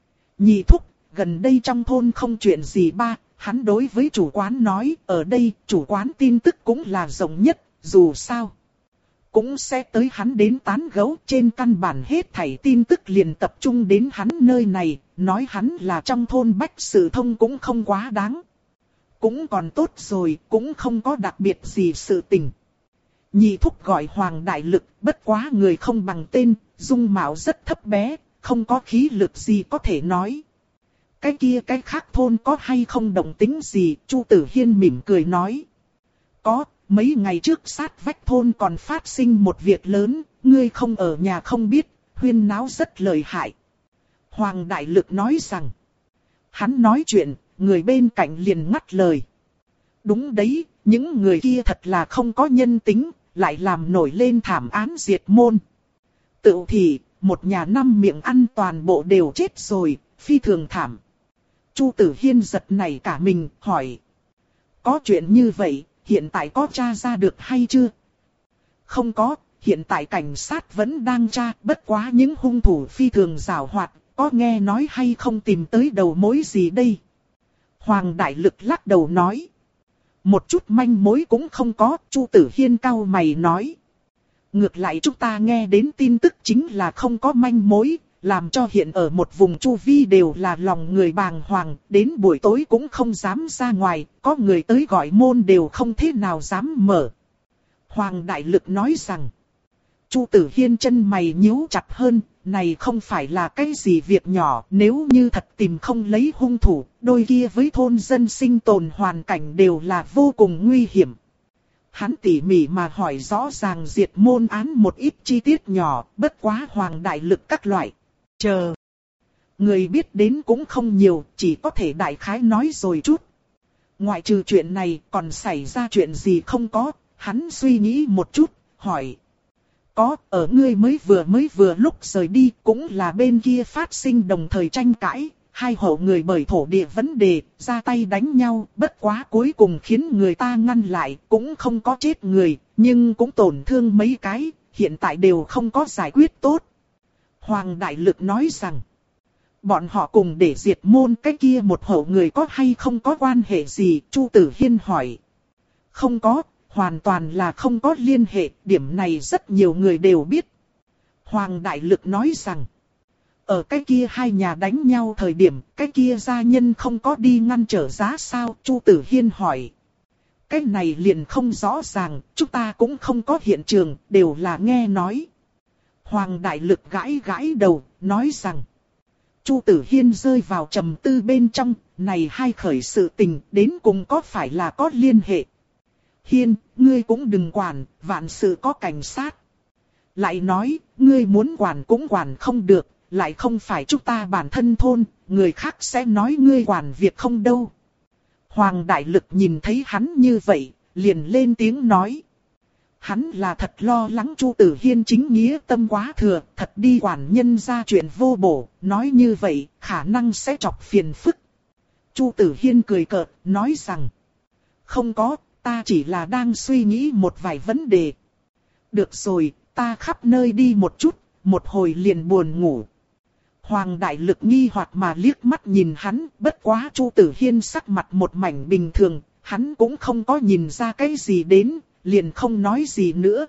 S1: Nhị thúc, gần đây trong thôn không chuyện gì ba, hắn đối với chủ quán nói, ở đây chủ quán tin tức cũng là rộng nhất, dù sao cũng sẽ tới hắn đến tán gẫu, trên căn bản hết thảy tin tức liền tập trung đến hắn nơi này, nói hắn là trong thôn bách sự thông cũng không quá đáng. Cũng còn tốt rồi, cũng không có đặc biệt gì sự tình. Nhị thúc gọi Hoàng Đại Lực, bất quá người không bằng tên, dung mạo rất thấp bé, không có khí lực gì có thể nói. Cái kia cái khác thôn có hay không động tính gì, Chu Tử Hiên mỉm cười nói. Có. Mấy ngày trước sát vách thôn còn phát sinh một việc lớn, ngươi không ở nhà không biết, huyên náo rất lợi hại. Hoàng Đại Lực nói rằng, hắn nói chuyện, người bên cạnh liền ngắt lời. Đúng đấy, những người kia thật là không có nhân tính, lại làm nổi lên thảm án diệt môn. Tự thì, một nhà năm miệng ăn toàn bộ đều chết rồi, phi thường thảm. Chu Tử Hiên giật nảy cả mình, hỏi. Có chuyện như vậy? Hiện tại có tra ra được hay chưa? Không có, hiện tại cảnh sát vẫn đang tra, bất quá những hung thủ phi thường giảo hoạt, có nghe nói hay không tìm tới đầu mối gì đây? Hoàng Đại Lực lắc đầu nói. Một chút manh mối cũng không có, Chu Tử Hiên cau mày nói. Ngược lại chúng ta nghe đến tin tức chính là không có manh mối, làm cho hiện ở một vùng chu vi đều là lòng người bàng hoàng, đến buổi tối cũng không dám ra ngoài, có người tới gọi môn đều không thế nào dám mở. Hoàng Đại Lực nói rằng, Chu Tử Hiên chân mày nhíu chặt hơn, này không phải là cái gì việc nhỏ, nếu như thật tìm không lấy hung thủ, đôi kia với thôn dân sinh tồn hoàn cảnh đều là vô cùng nguy hiểm. Hắn tỉ mỉ mà hỏi rõ ràng diệt môn án một ít chi tiết nhỏ, bất quá Hoàng Đại Lực các loại. chờ. Người biết đến cũng không nhiều, chỉ có thể đại khái nói rồi chút. Ngoại trừ chuyện này còn xảy ra chuyện gì không có, hắn suy nghĩ một chút, hỏi. Có, ở ngươi mới vừa mới vừa lúc rời đi cũng là bên kia phát sinh đồng thời tranh cãi, hai hộ người bởi thổ địa vấn đề, ra tay đánh nhau, bất quá cuối cùng khiến người ta ngăn lại, cũng không có chết người, nhưng cũng tổn thương mấy cái, hiện tại đều không có giải quyết tốt. Hoàng Đại Lực nói rằng, bọn họ cùng để diệt môn cái kia một hộ người có hay không có quan hệ gì, Chu Tử Hiên hỏi. Không có, hoàn toàn là không có liên hệ, điểm này rất nhiều người đều biết. Hoàng Đại Lực nói rằng, ở cái kia hai nhà đánh nhau thời điểm, cái kia gia nhân không có đi ngăn trở giá sao, Chu Tử Hiên hỏi. Cái này liền không rõ ràng, chúng ta cũng không có hiện trường, đều là nghe nói. Hoàng Đại Lực gãi gãi đầu, nói rằng. Chu Tử Hiên rơi vào trầm tư bên trong, này hai khởi sự tình đến cùng có phải là có liên hệ. Hiên, ngươi cũng đừng quản, vạn sự có cảnh sát. Lại nói, ngươi muốn quản cũng quản không được, lại không phải chúng ta bản thân thôn, người khác sẽ nói ngươi quản việc không đâu. Hoàng Đại Lực nhìn thấy hắn như vậy, liền lên tiếng nói. Hắn là thật lo lắng Chu Tử Hiên chính nghĩa tâm quá thừa, thật đi quản nhân ra chuyện vô bổ, nói như vậy, khả năng sẽ chọc phiền phức. Chu Tử Hiên cười cợt, nói rằng, không có, ta chỉ là đang suy nghĩ một vài vấn đề. Được rồi, ta khắp nơi đi một chút, một hồi liền buồn ngủ. Hoàng Đại Lực nghi hoặc mà liếc mắt nhìn hắn, bất quá Chu Tử Hiên sắc mặt một mảnh bình thường, hắn cũng không có nhìn ra cái gì đến, liền không nói gì nữa.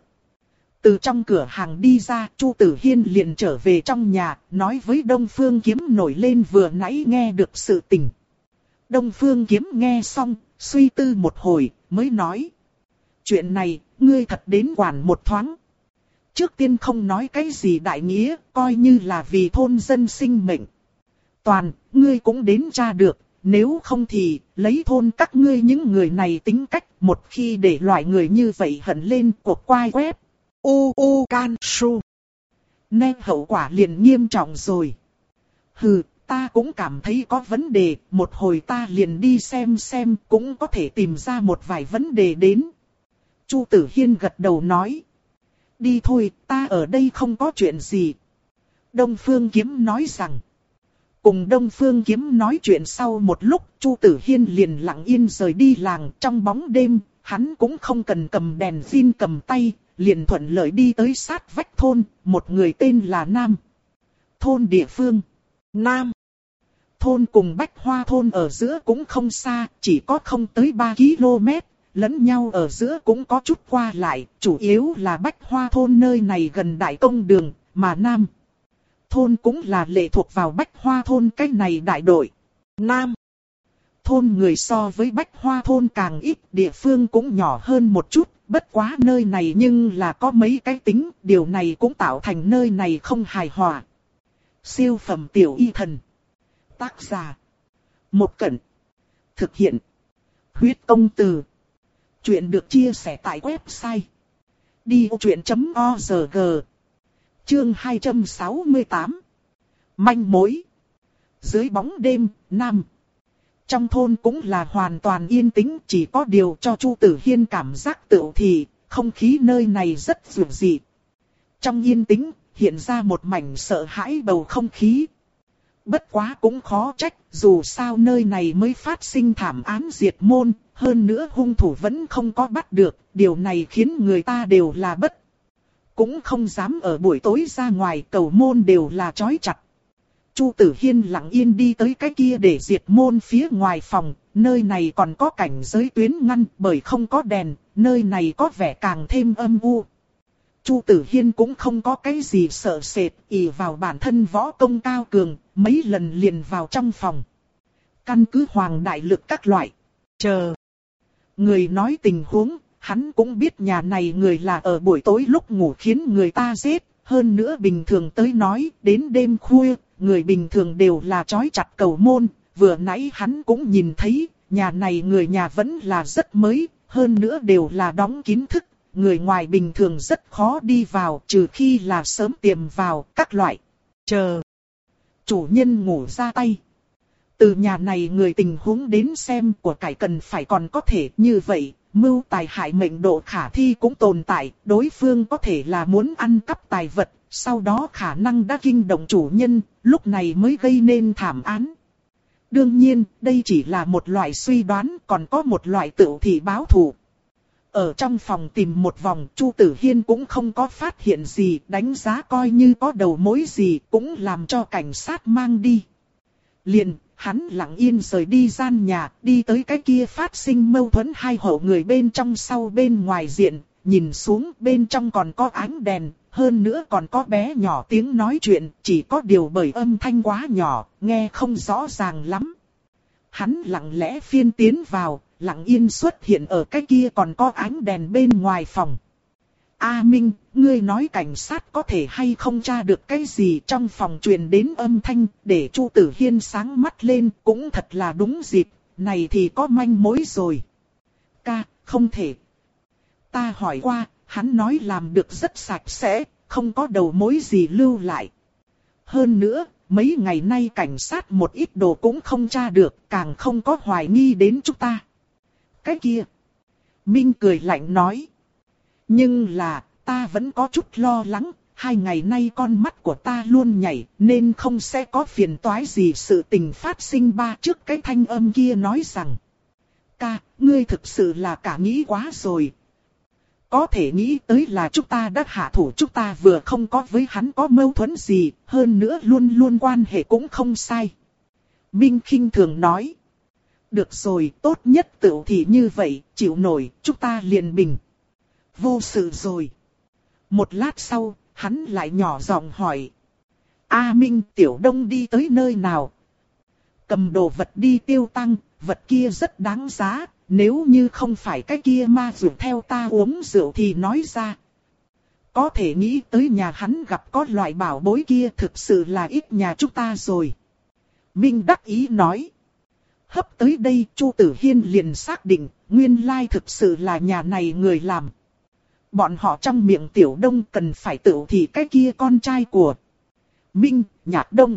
S1: Từ trong cửa hàng đi ra, Chu Tử Hiên liền trở về trong nhà, nói với Đông Phương Kiếm nổi lên vừa nãy nghe được sự tình. Đông Phương Kiếm nghe xong, suy tư một hồi, mới nói. Chuyện này, ngươi thật đến quản một thoáng. Trước tiên không nói cái gì đại nghĩa, coi như là vì thôn dân sinh mệnh. Toàn, ngươi cũng đến tra được, nếu không thì, lấy thôn các ngươi những người này tính cách, một khi để loại người như vậy hận lên cuộc quai quét. U U Can Su. Nên hậu quả liền nghiêm trọng rồi. Hừ, ta cũng cảm thấy có vấn đề, một hồi ta liền đi xem xem, cũng có thể tìm ra một vài vấn đề đến. Chu Tử Hiên gật đầu nói. Đi thôi, ta ở đây không có chuyện gì. Đông Phương Kiếm nói rằng. Cùng Đông Phương Kiếm nói chuyện sau một lúc, Chu Tử Hiên liền lặng yên rời đi làng trong bóng đêm, hắn cũng không cần cầm đèn pin cầm tay, liền thuận lợi đi tới sát vách thôn, một người tên là Nam. Thôn địa phương. Nam. Thôn cùng Bách Hoa thôn ở giữa cũng không xa, chỉ có không tới ba ki lô mét, lẫn nhau ở giữa cũng có chút qua lại, chủ yếu là Bách Hoa thôn nơi này gần đại công đường, mà Nam thôn cũng là lệ thuộc vào Bách Hoa thôn cái này đại đội. Nam thôn người so với Bách Hoa thôn càng ít, địa phương cũng nhỏ hơn một chút, bất quá nơi này nhưng là có mấy cái tính, điều này cũng tạo thành nơi này không hài hòa. Siêu phẩm tiểu y thần. Tác giả. Một Cẩn. Thực hiện. Huyết công từ. Chuyện được chia sẻ tại website. đi ô chuyện chấm org. Chương hai trăm sáu mươi tám. Manh mối. Dưới bóng đêm, Nam. Trong thôn cũng là hoàn toàn yên tĩnh, chỉ có điều cho Chu Tử Hiên cảm giác tựu thì, không khí nơi này rất dịu dị. Trong yên tĩnh, hiện ra một mảnh sợ hãi bầu không khí. Bất quá cũng khó trách, dù sao nơi này mới phát sinh thảm án diệt môn, hơn nữa hung thủ vẫn không có bắt được, điều này khiến người ta đều là bất. Cũng không dám ở buổi tối ra ngoài, cầu môn đều là trói chặt. Chu Tử Hiên lặng yên đi tới cái kia để diệt môn phía ngoài phòng, nơi này còn có cảnh giới tuyến ngăn bởi không có đèn, nơi này có vẻ càng thêm âm u. Chu Tử Hiên cũng không có cái gì sợ sệt, ỷ vào bản thân võ công cao cường, mấy lần liền vào trong phòng. Căn cứ Hoàng Đại Lực các loại. Chờ. Người nói tình huống, hắn cũng biết nhà này người là ở buổi tối lúc ngủ khiến người ta giết, hơn nữa bình thường tới nói, đến đêm khuya, người bình thường đều là trói chặt cầu môn, vừa nãy hắn cũng nhìn thấy, nhà này người nhà vẫn là rất mới, hơn nữa đều là đóng kín thức. Người ngoài bình thường rất khó đi vào, trừ khi là sớm tiềm vào, các loại. Chờ. chủ nhân ngủ ra tay. Từ nhà này người tình huống đến xem của cải cần phải còn có thể như vậy, mưu tài hại mệnh độ khả thi cũng tồn tại, đối phương có thể là muốn ăn cắp tài vật, sau đó khả năng đã kinh động chủ nhân, lúc này mới gây nên thảm án. Đương nhiên, đây chỉ là một loại suy đoán, còn có một loại tựu thị báo thù. Ở trong phòng tìm một vòng, Chu Tử Hiên cũng không có phát hiện gì, đánh giá coi như có đầu mối gì, cũng làm cho cảnh sát mang đi. Liền, hắn lặng yên rời đi gian nhà, đi tới cái kia phát sinh mâu thuẫn hai hộ người bên trong sau bên ngoài diện, nhìn xuống bên trong còn có ánh đèn, hơn nữa còn có bé nhỏ tiếng nói chuyện, chỉ có điều bởi âm thanh quá nhỏ, nghe không rõ ràng lắm. Hắn lặng lẽ phiên tiến vào, lặng yên xuất hiện ở cái kia còn có ánh đèn bên ngoài phòng. A Minh, ngươi nói cảnh sát có thể hay không tra được cái gì trong phòng truyền đến âm thanh, để Chu Tử Hiên sáng mắt lên, cũng thật là đúng dịp, này thì có manh mối rồi. Ca, không thể. Ta hỏi qua, hắn nói làm được rất sạch sẽ, không có đầu mối gì lưu lại. Hơn nữa, mấy ngày nay cảnh sát một ít đồ cũng không tra được, càng không có hoài nghi đến chúng ta. Cái kia. Minh cười lạnh nói. Nhưng là, ta vẫn có chút lo lắng, hai ngày nay con mắt của ta luôn nhảy, nên không sẽ có phiền toái gì sự tình phát sinh. Ba trước cái thanh âm kia nói rằng. Ca, ngươi thực sự là cả nghĩ quá rồi. Có thể nghĩ tới là chúng ta đã hạ thủ, chúng ta vừa không có với hắn có mâu thuẫn gì, hơn nữa luôn luôn quan hệ cũng không sai. Minh khinh thường nói. Được rồi, tốt nhất tựu thì như vậy, chịu nổi, chúng ta liền bình. Vô sự rồi. Một lát sau, hắn lại nhỏ giọng hỏi. A Minh, Tiểu Đông đi tới nơi nào? Cầm đồ vật đi tiêu tăng, vật kia rất đáng giá, nếu như không phải cái kia ma dụ theo ta uống rượu thì nói ra. Có thể nghĩ tới nhà hắn gặp có loại bảo bối kia, thực sự là ít nhà chúng ta rồi. Minh đắc ý nói. Hấp tới đây, Chu Tử Hiên liền xác định, nguyên lai thực sự là nhà này người làm. Bọn họ trong miệng Tiểu Đông cần phải tự thì cái kia con trai của Minh, Nhạc Đông.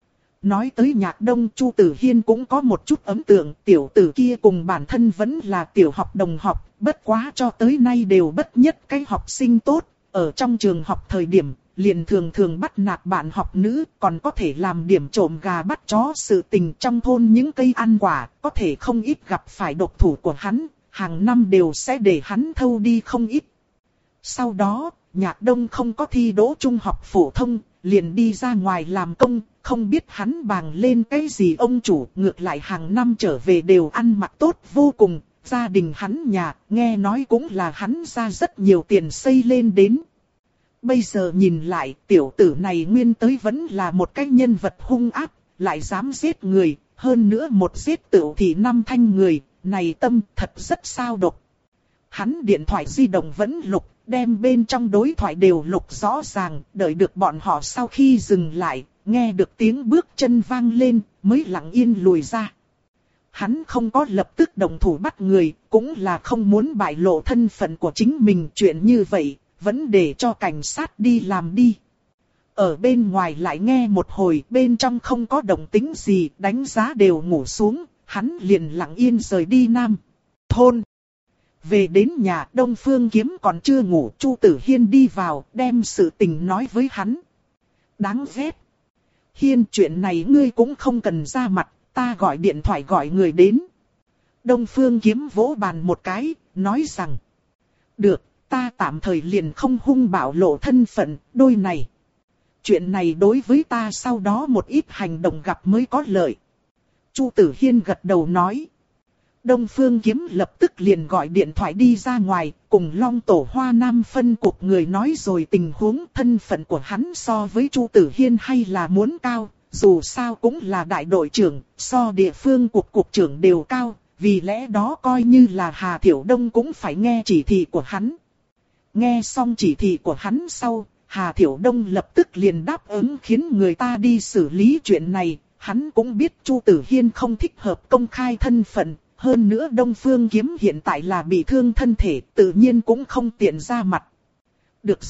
S1: Nói tới Nhạc Đông, Chu Tử Hiên cũng có một chút ấn tượng, tiểu tử kia cùng bản thân vẫn là tiểu học đồng học, bất quá cho tới nay đều bất nhất cái học sinh tốt, ở trong trường học thời điểm, liền thường thường bắt nạt bạn học nữ, còn có thể làm điểm trộm gà bắt chó sự tình trong thôn những cây ăn quả, có thể không ít gặp phải độc thủ của hắn, hàng năm đều sẽ để hắn thâu đi không ít. Sau đó, Nhạc Đông không có thi đỗ trung học phổ thông, liền đi ra ngoài làm công, không biết hắn bàng lên cái gì ông chủ, ngược lại hàng năm trở về đều ăn mặc tốt vô cùng, gia đình hắn nhà, nghe nói cũng là hắn ra rất nhiều tiền xây lên đến. Bây giờ nhìn lại, tiểu tử này nguyên tới vẫn là một cái nhân vật hung ác, lại dám giết người, hơn nữa một giết tựu thì năm thanh người, này tâm thật rất sao độc. Hắn điện thoại di động vẫn lục, đem bên trong đối thoại đều lục rõ ràng, đợi được bọn họ sau khi dừng lại, nghe được tiếng bước chân vang lên, mới lặng yên lùi ra. Hắn không có lập tức động thủ bắt người, cũng là không muốn bại lộ thân phận của chính mình, chuyện như vậy, vẫn để cho cảnh sát đi làm đi. Ở bên ngoài lại nghe một hồi, bên trong không có động tĩnh gì, đánh giá đều ngủ xuống, hắn liền lặng yên rời đi Nam thôn. Về đến nhà, Đông Phương Kiếm còn chưa ngủ, Chu Tử Hiên đi vào, đem sự tình nói với hắn. Đáng ghét. Hiên, chuyện này ngươi cũng không cần ra mặt, ta gọi điện thoại gọi người đến. Đông Phương Kiếm vỗ bàn một cái, nói rằng. Được, ta tạm thời liền không hung bạo lộ thân phận, đôi này. Chuyện này đối với ta sau đó một ít hành động gặp mới có lợi. Chu Tử Hiên gật đầu nói. Đông Phương Kiếm lập tức liền gọi điện thoại đi ra ngoài, cùng Long Tổ Hoa Nam phân cục người nói rồi tình huống, thân phận của hắn so với Chu Tử Hiên hay là muốn cao, dù sao cũng là đại đội trưởng, so địa phương cục cục trưởng đều cao, vì lẽ đó coi như là Hà Thiểu Đông cũng phải nghe chỉ thị của hắn. Nghe xong chỉ thị của hắn sau, Hà Thiểu Đông lập tức liền đáp ứng khiến người ta đi xử lý chuyện này, hắn cũng biết Chu Tử Hiên không thích hợp công khai thân phận. Hơn nữa Đông Phương Kiếm hiện tại là bị thương thân thể, tự nhiên cũng không tiện ra mặt. Được rồi,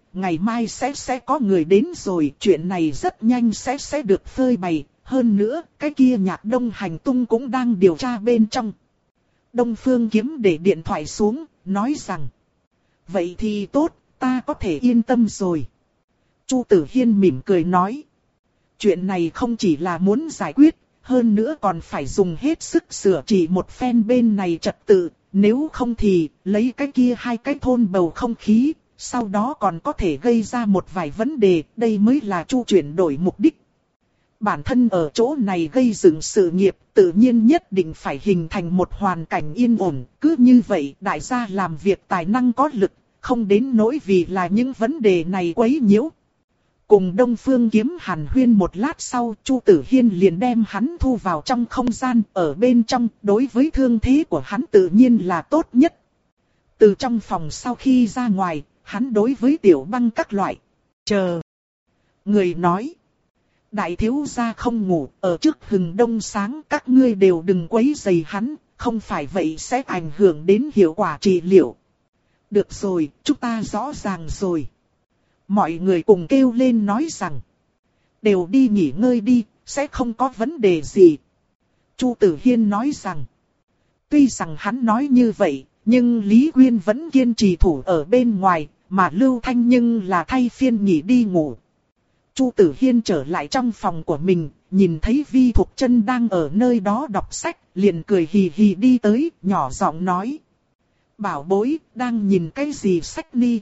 S1: ngày mai sẽ sẽ có người đến rồi, chuyện này rất nhanh sẽ sẽ được phơi bày, hơn nữa, cái kia Nhạc Đông hành tung cũng đang điều tra bên trong. Đông Phương Kiếm để điện thoại xuống, nói rằng, vậy thì tốt, ta có thể yên tâm rồi. Chu Tử Hiên mỉm cười nói, chuyện này không chỉ là muốn giải quyết, hơn nữa còn phải dùng hết sức sửa trị một phen bên này trật tự, nếu không thì lấy cái kia hai cái thôn bầu không khí, sau đó còn có thể gây ra một vài vấn đề, đây mới là Chu chuyển đổi mục đích. Bản thân ở chỗ này gây dựng sự nghiệp, tự nhiên nhất định phải hình thành một hoàn cảnh yên ổn, cứ như vậy đại gia làm việc tài năng có lực, không đến nỗi vì là những vấn đề này quấy nhiễu. Cùng Đông Phương Kiếm hàn huyên một lát sau, Chu Tử Hiên liền đem hắn thu vào trong không gian, ở bên trong, đối với thương thế của hắn tự nhiên là tốt nhất. Từ trong phòng sau khi ra ngoài, hắn đối với Tiểu Băng các loại, chờ. Người nói, đại thiếu gia không ngủ, ở trước hừng đông sáng các ngươi đều đừng quấy rầy hắn, không phải vậy sẽ ảnh hưởng đến hiệu quả trị liệu. Được rồi, chúng ta rõ ràng rồi. Mọi người cùng kêu lên nói rằng, đều đi nghỉ ngơi đi, sẽ không có vấn đề gì. Chu Tử Hiên nói rằng, tuy rằng hắn nói như vậy, nhưng Lý Quyên vẫn kiên trì thủ ở bên ngoài, mà Lưu Thanh nhưng là thay phiên nghỉ đi ngủ. Chu Tử Hiên trở lại trong phòng của mình, nhìn thấy Vi Thục Chân đang ở nơi đó đọc sách, liền cười hì hì đi tới, nhỏ giọng nói, bảo bối, đang nhìn cái gì sách ni?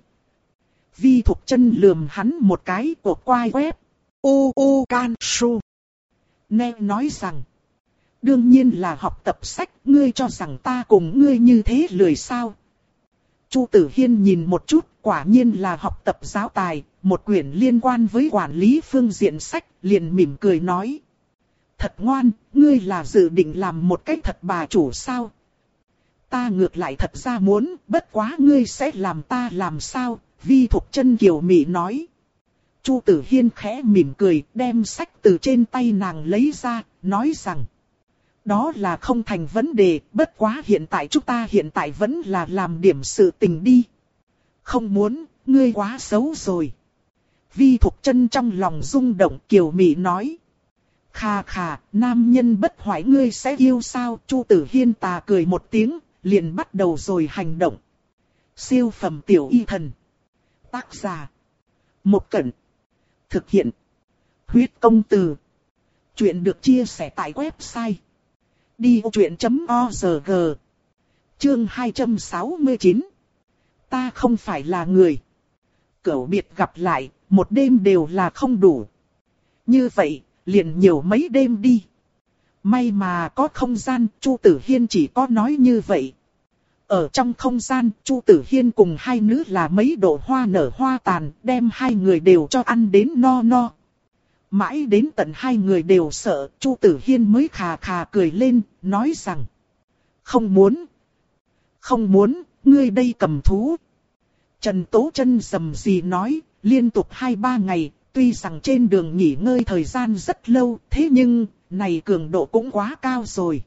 S1: Vi Thục Chân lườm hắn một cái, cột quai quét. U U Can Su. Nè nói rằng, đương nhiên là học tập sách, ngươi cho rằng ta cùng ngươi như thế lười sao? Chu Tử Hiên nhìn một chút, quả nhiên là học tập giáo tài, một quyển liên quan với quản lý phương diện sách, liền mỉm cười nói. Thật ngoan, ngươi là dự định làm một cách thật bà chủ sao? Ta ngược lại thật ra muốn, bất quá ngươi sẽ làm ta làm sao? Vi Thục Chân kiều mị nói. Chu Tử Hiên khẽ mỉm cười, đem sách từ trên tay nàng lấy ra, nói rằng, đó là không thành vấn đề, bất quá hiện tại chúng ta hiện tại vẫn là làm điểm sự tình đi. Không muốn, ngươi quá xấu rồi. Vi Thục Chân trong lòng rung động, kiều mị nói. Khà khà, nam nhân bất hoại ngươi sẽ yêu sao? Chu Tử Hiên tà cười một tiếng, liền bắt đầu rồi hành động. Siêu phẩm tiểu y thần. Tác giả, Một Cẩn. Thực hiện, Huyết Công Từ. Chuyện được chia sẻ tại website đi ô chuyện chấm org. Chương hai trăm sáu mươi chín. Ta không phải là người. Cửu biệt gặp lại, một đêm đều là không đủ. Như vậy, liền nhiều mấy đêm đi. May mà có không gian, Chu Tử Hiên chỉ có nói như vậy. Ở trong không gian, Chu Tử Hiên cùng hai nữ là mấy độ hoa nở hoa tàn, đem hai người đều cho ăn đến no no. Mãi đến tận hai người đều sợ, Chu Tử Hiên mới khà khà cười lên, nói rằng, không muốn, không muốn, ngươi đây cầm thú. Trần Tố Chân rầm rì nói, liên tục hai ba ngày, tuy rằng trên đường nghỉ ngơi thời gian rất lâu, thế nhưng, này cường độ cũng quá cao rồi.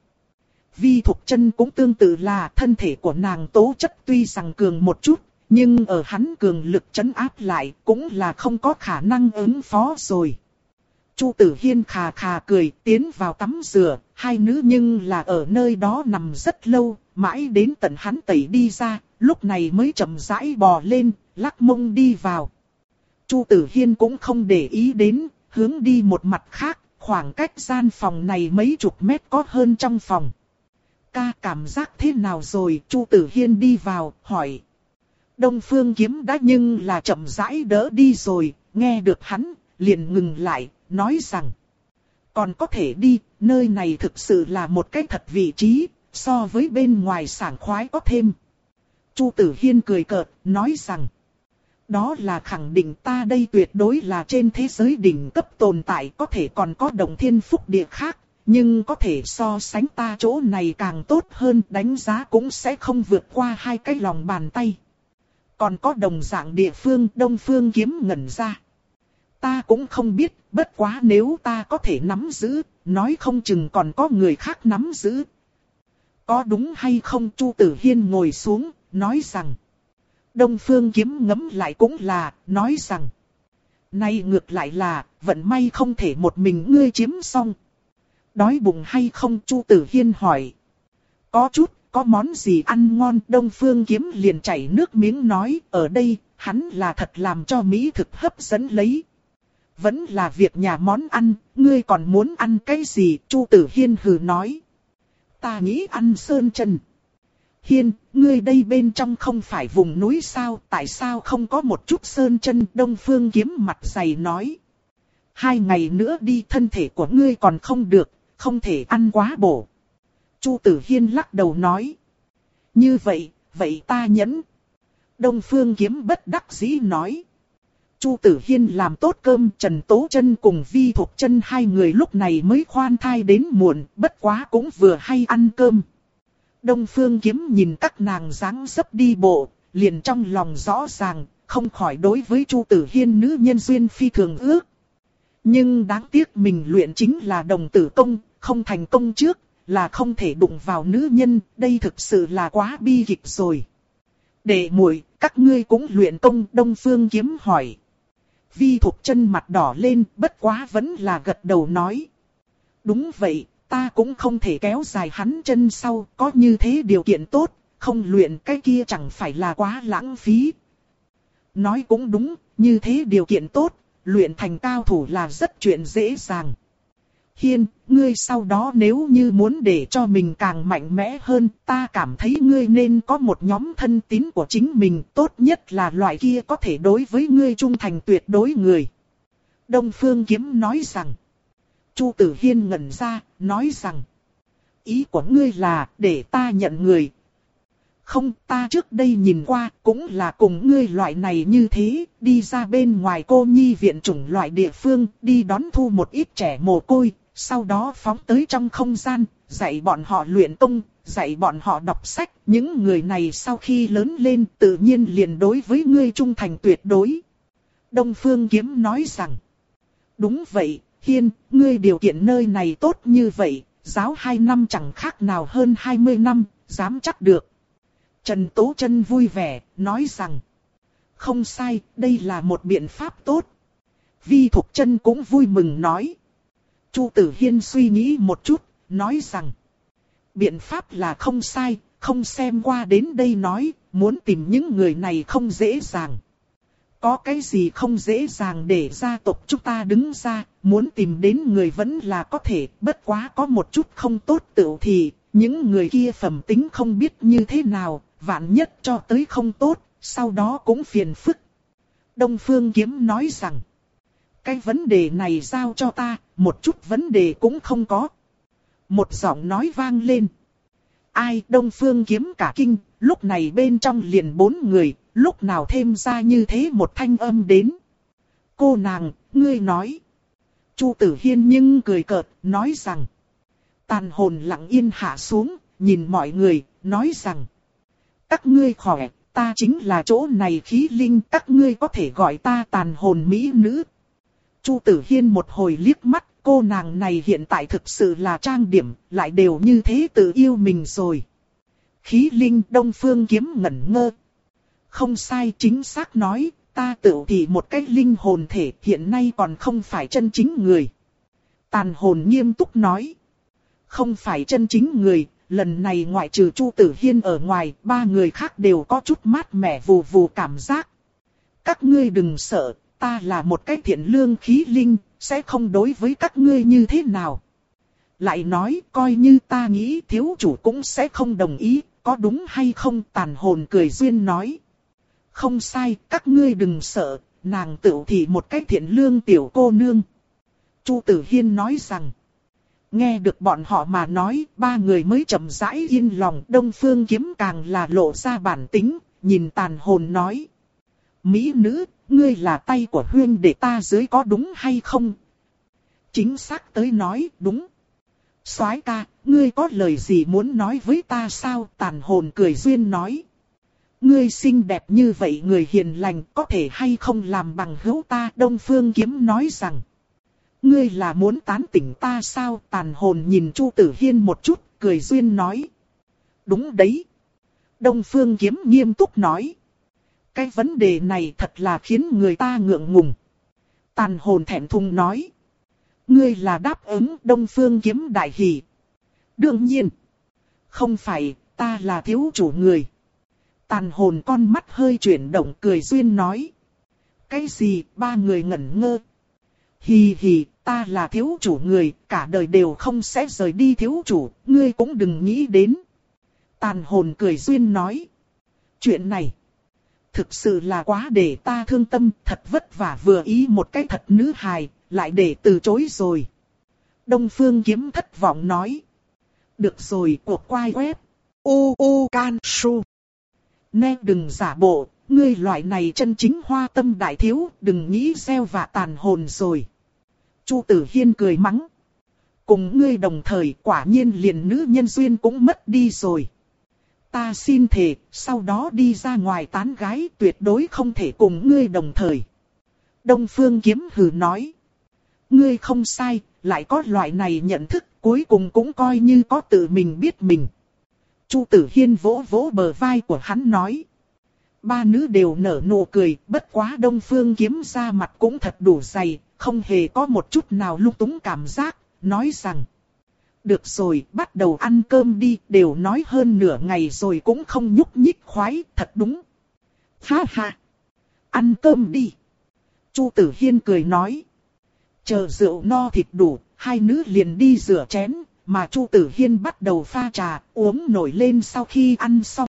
S1: Vi Thục Chân cũng tương tự là thân thể của nàng tố chất tuy rằng cường một chút, nhưng ở hắn cường lực trấn áp lại cũng là không có khả năng ứng phó rồi. Chu Tử Hiên khà khà cười tiến vào tắm rửa, hai nữ nhưng là ở nơi đó nằm rất lâu, mãi đến tận hắn tẩy đi ra, lúc này mới chậm rãi bò lên, lắc mông đi vào. Chu Tử Hiên cũng không để ý đến, hướng đi một mặt khác, khoảng cách gian phòng này mấy chục mét có hơn trong phòng. Ca cảm giác thế nào rồi? Chu Tử Hiên đi vào, hỏi. Đông Phương Kiếm đã nhưng là chậm rãi đỡ đi rồi, nghe được hắn, liền ngừng lại, nói rằng. Còn có thể đi, nơi này thực sự là một cái thật vị trí, so với bên ngoài sảng khoái có thêm. Chu Tử Hiên cười cợt, nói rằng. Đó là khẳng định ta đây tuyệt đối là trên thế giới đỉnh cấp tồn tại, có thể còn có động thiên phúc địa khác. Nhưng có thể so sánh ta chỗ này càng tốt hơn, đánh giá cũng sẽ không vượt qua hai cái lòng bàn tay. Còn có đồng dạng địa phương, Đông Phương Kiếm ngẩn ra. Ta cũng không biết, bất quá nếu ta có thể nắm giữ, nói không chừng còn có người khác nắm giữ. Có đúng hay không? Chu Tử Hiên ngồi xuống, nói rằng. Đông Phương Kiếm ngẫm lại cũng là, nói rằng. Nay ngược lại là, vận may không thể một mình ngươi chiếm xong. Đói bụng hay không, Chu Tử Hiên hỏi. Có chút, có món gì ăn ngon, Đông Phương Kiếm liền chảy nước miếng nói, ở đây, hắn là thật làm cho mỹ thực hấp dẫn lấy. Vẫn là việc nhà món ăn, ngươi còn muốn ăn cái gì, Chu Tử Hiên hừ nói. Ta nghĩ ăn sơn chân. Hiên, ngươi đây bên trong không phải vùng núi sao, tại sao không có một chút sơn chân, Đông Phương Kiếm mặt dày nói. Hai ngày nữa đi, thân thể của ngươi còn không được, không thể ăn quá bổ. Chu Tử Hiên lắc đầu nói. Như vậy, vậy ta nhẫn. Đông Phương Kiếm bất đắc dĩ nói. Chu Tử Hiên làm tốt cơm, Trần Tố Chân cùng Vi Thục Chân hai người lúc này mới khoan thai đến muộn, bất quá cũng vừa hay ăn cơm. Đông Phương Kiếm nhìn các nàng dáng dấp đi bộ, liền trong lòng rõ ràng, không khỏi đối với Chu Tử Hiên nữ nhân duyên phi thường ước. Nhưng đáng tiếc mình luyện chính là đồng tử công, không thành công trước, là không thể đụng vào nữ nhân, đây thực sự là quá bi kịch rồi. Đệ muội, các ngươi cũng luyện công, Đông Phương Kiếm hỏi. Vi Thục Chân mặt đỏ lên, bất quá vẫn là gật đầu nói. Đúng vậy, ta cũng không thể kéo dài hắn chân sau, có như thế điều kiện tốt, không luyện cái kia chẳng phải là quá lãng phí. Nói cũng đúng, như thế điều kiện tốt, luyện thành cao thủ là rất chuyện dễ dàng. Hiên, ngươi sau đó nếu như muốn để cho mình càng mạnh mẽ hơn, ta cảm thấy ngươi nên có một nhóm thân tín của chính mình, tốt nhất là loại kia có thể đối với ngươi trung thành tuyệt đối người. Đông Phương Kiếm nói rằng. Chu Tử Hiên ngẩn ra, nói rằng. Ý của ngươi là để ta nhận người. Không, ta trước đây nhìn qua, cũng là cùng ngươi loại này như thế, đi ra bên ngoài cô nhi viện chủng loại địa phương, đi đón thu một ít trẻ mồ côi, sau đó phóng tới trong không gian, dạy bọn họ luyện công, dạy bọn họ đọc sách. Những người này sau khi lớn lên tự nhiên liền đối với ngươi trung thành tuyệt đối. Đông Phương Kiếm nói rằng. Đúng vậy, Hiên, ngươi điều kiện nơi này tốt như vậy, giáo hai năm chẳng khác nào hơn hai mươi năm, dám chắc được. Trần Tố Chân vui vẻ, nói rằng. Không sai, đây là một biện pháp tốt. Vi Thục Chân cũng vui mừng nói. Chu Tử Hiên suy nghĩ một chút, nói rằng. Biện pháp là không sai, không xem qua đến đây nói, muốn tìm những người này không dễ dàng. Có cái gì không dễ dàng để gia tộc chúng ta đứng ra, muốn tìm đến người vẫn là có thể, bất quá có một chút không tốt tựu thì, những người kia phẩm tính không biết như thế nào, vạn nhất cho tới không tốt, sau đó cũng phiền phức. Đông Phương Kiếm nói rằng, cái vấn đề này giao cho ta, một chút vấn đề cũng không có. Một giọng nói vang lên. Ai? Đông Phương Kiếm cả kinh, lúc này bên trong liền bốn người, lúc nào thêm ra như thế một thanh âm đến. Cô nàng, ngươi nói. Chu Tử Hiên nhưng cười cợt, nói rằng. Tàn hồn lặng yên hạ xuống, nhìn mọi người, nói rằng. Các ngươi khỏe, ta chính là chỗ này khí linh, các ngươi có thể gọi ta tàn hồn mỹ nữ. Chu Tử Hiên một hồi liếc mắt, cô nàng này hiện tại thực sự là trang điểm, lại đều như thế tự yêu mình rồi. Khí linh. Đông Phương Kiếm ngẩn ngơ. Không sai, chính xác nói, ta tự thì một cái linh hồn thể, hiện nay còn không phải chân chính người. Tàn hồn nghiêm túc nói. Không phải chân chính người, lần này ngoại trừ Chu Tử Hiên ở ngoài, ba người khác đều có chút mát mẻ vù vù cảm giác. Các ngươi đừng sợ, ta là một cái thiện lương khí linh, sẽ không đối với các ngươi như thế nào. Lại nói, coi như ta nghĩ thiếu chủ cũng sẽ không đồng ý, có đúng hay không? Tàn hồn cười duyên nói. Không sai, các ngươi đừng sợ, nàng tựu thì một cái thiện lương tiểu cô nương. Chu Tử Hiên nói rằng. Nghe được bọn họ mà nói, ba người mới chậm rãi yên lòng. Đông Phương Kiếm càng là lộ ra bản tính, nhìn tàn hồn nói. Mỹ nữ, ngươi là tay của huyên để ta dưới có đúng hay không? Chính xác tới nói, đúng. Soái ca, ngươi có lời gì muốn nói với ta sao? Tàn hồn cười duyên nói. Ngươi xinh đẹp như vậy, người hiền lành, có thể hay không làm bằng hữu ta? Đông Phương Kiếm nói rằng. Ngươi là muốn tán tỉnh ta sao? Tàn hồn nhìn Chu Tử Hiên một chút, cười duyên nói. Đúng đấy. Đông Phương Kiếm nghiêm túc nói. Cái vấn đề này thật là khiến người ta ngượng ngùng. Tàn hồn thẹn thùng nói. Ngươi là đáp ứng Đông Phương Kiếm đại hỷ. Đương nhiên. Không phải, ta là thiếu chủ người. Tàn hồn con mắt hơi chuyển động cười duyên nói. Cái gì, ba người ngẩn ngơ. Hì hì, ta là thiếu chủ người, cả đời đều không sẽ rời đi thiếu chủ, ngươi cũng đừng nghĩ đến. Tàn hồn cười duyên nói. Chuyện này, thực sự là quá để ta thương tâm, thật vất vả vừa ý một cái thật nữ hài, lại để từ chối rồi. Đông Phương Kiếm thất vọng nói. Được rồi, cuộc quay web. U U Can Su. Nè đừng giả bộ, ngươi loại này chân chính hoa tâm đại thiếu, đừng nghĩ gieo vạ tàn hồn rồi. Chu Tử Hiên cười mắng. Cùng ngươi đồng thời quả nhiên liền nữ nhân duyên cũng mất đi rồi. Ta xin thề, sau đó đi ra ngoài tán gái tuyệt đối không thể cùng ngươi đồng thời. Đông Phương Kiếm hừ nói. Ngươi không sai, lại có loại này nhận thức, cuối cùng cũng coi như có tự mình biết mình. Chu Tử Hiên vỗ vỗ bờ vai của hắn nói. Ba nữ đều nở nụ cười, bất quá Đông Phương Kiếm ra mặt cũng thật đủ dày, không hề có một chút nào lung túng cảm giác, nói rằng. Được rồi, bắt đầu ăn cơm đi, đều nói hơn nửa ngày rồi cũng không nhúc nhích khoái, thật đúng. Ha ha! Ăn cơm đi! Chu Tử Hiên cười nói. Chờ rượu no thịt đủ, hai nữ liền đi rửa chén, mà Chu Tử Hiên bắt đầu pha trà, uống nổi lên sau khi ăn xong.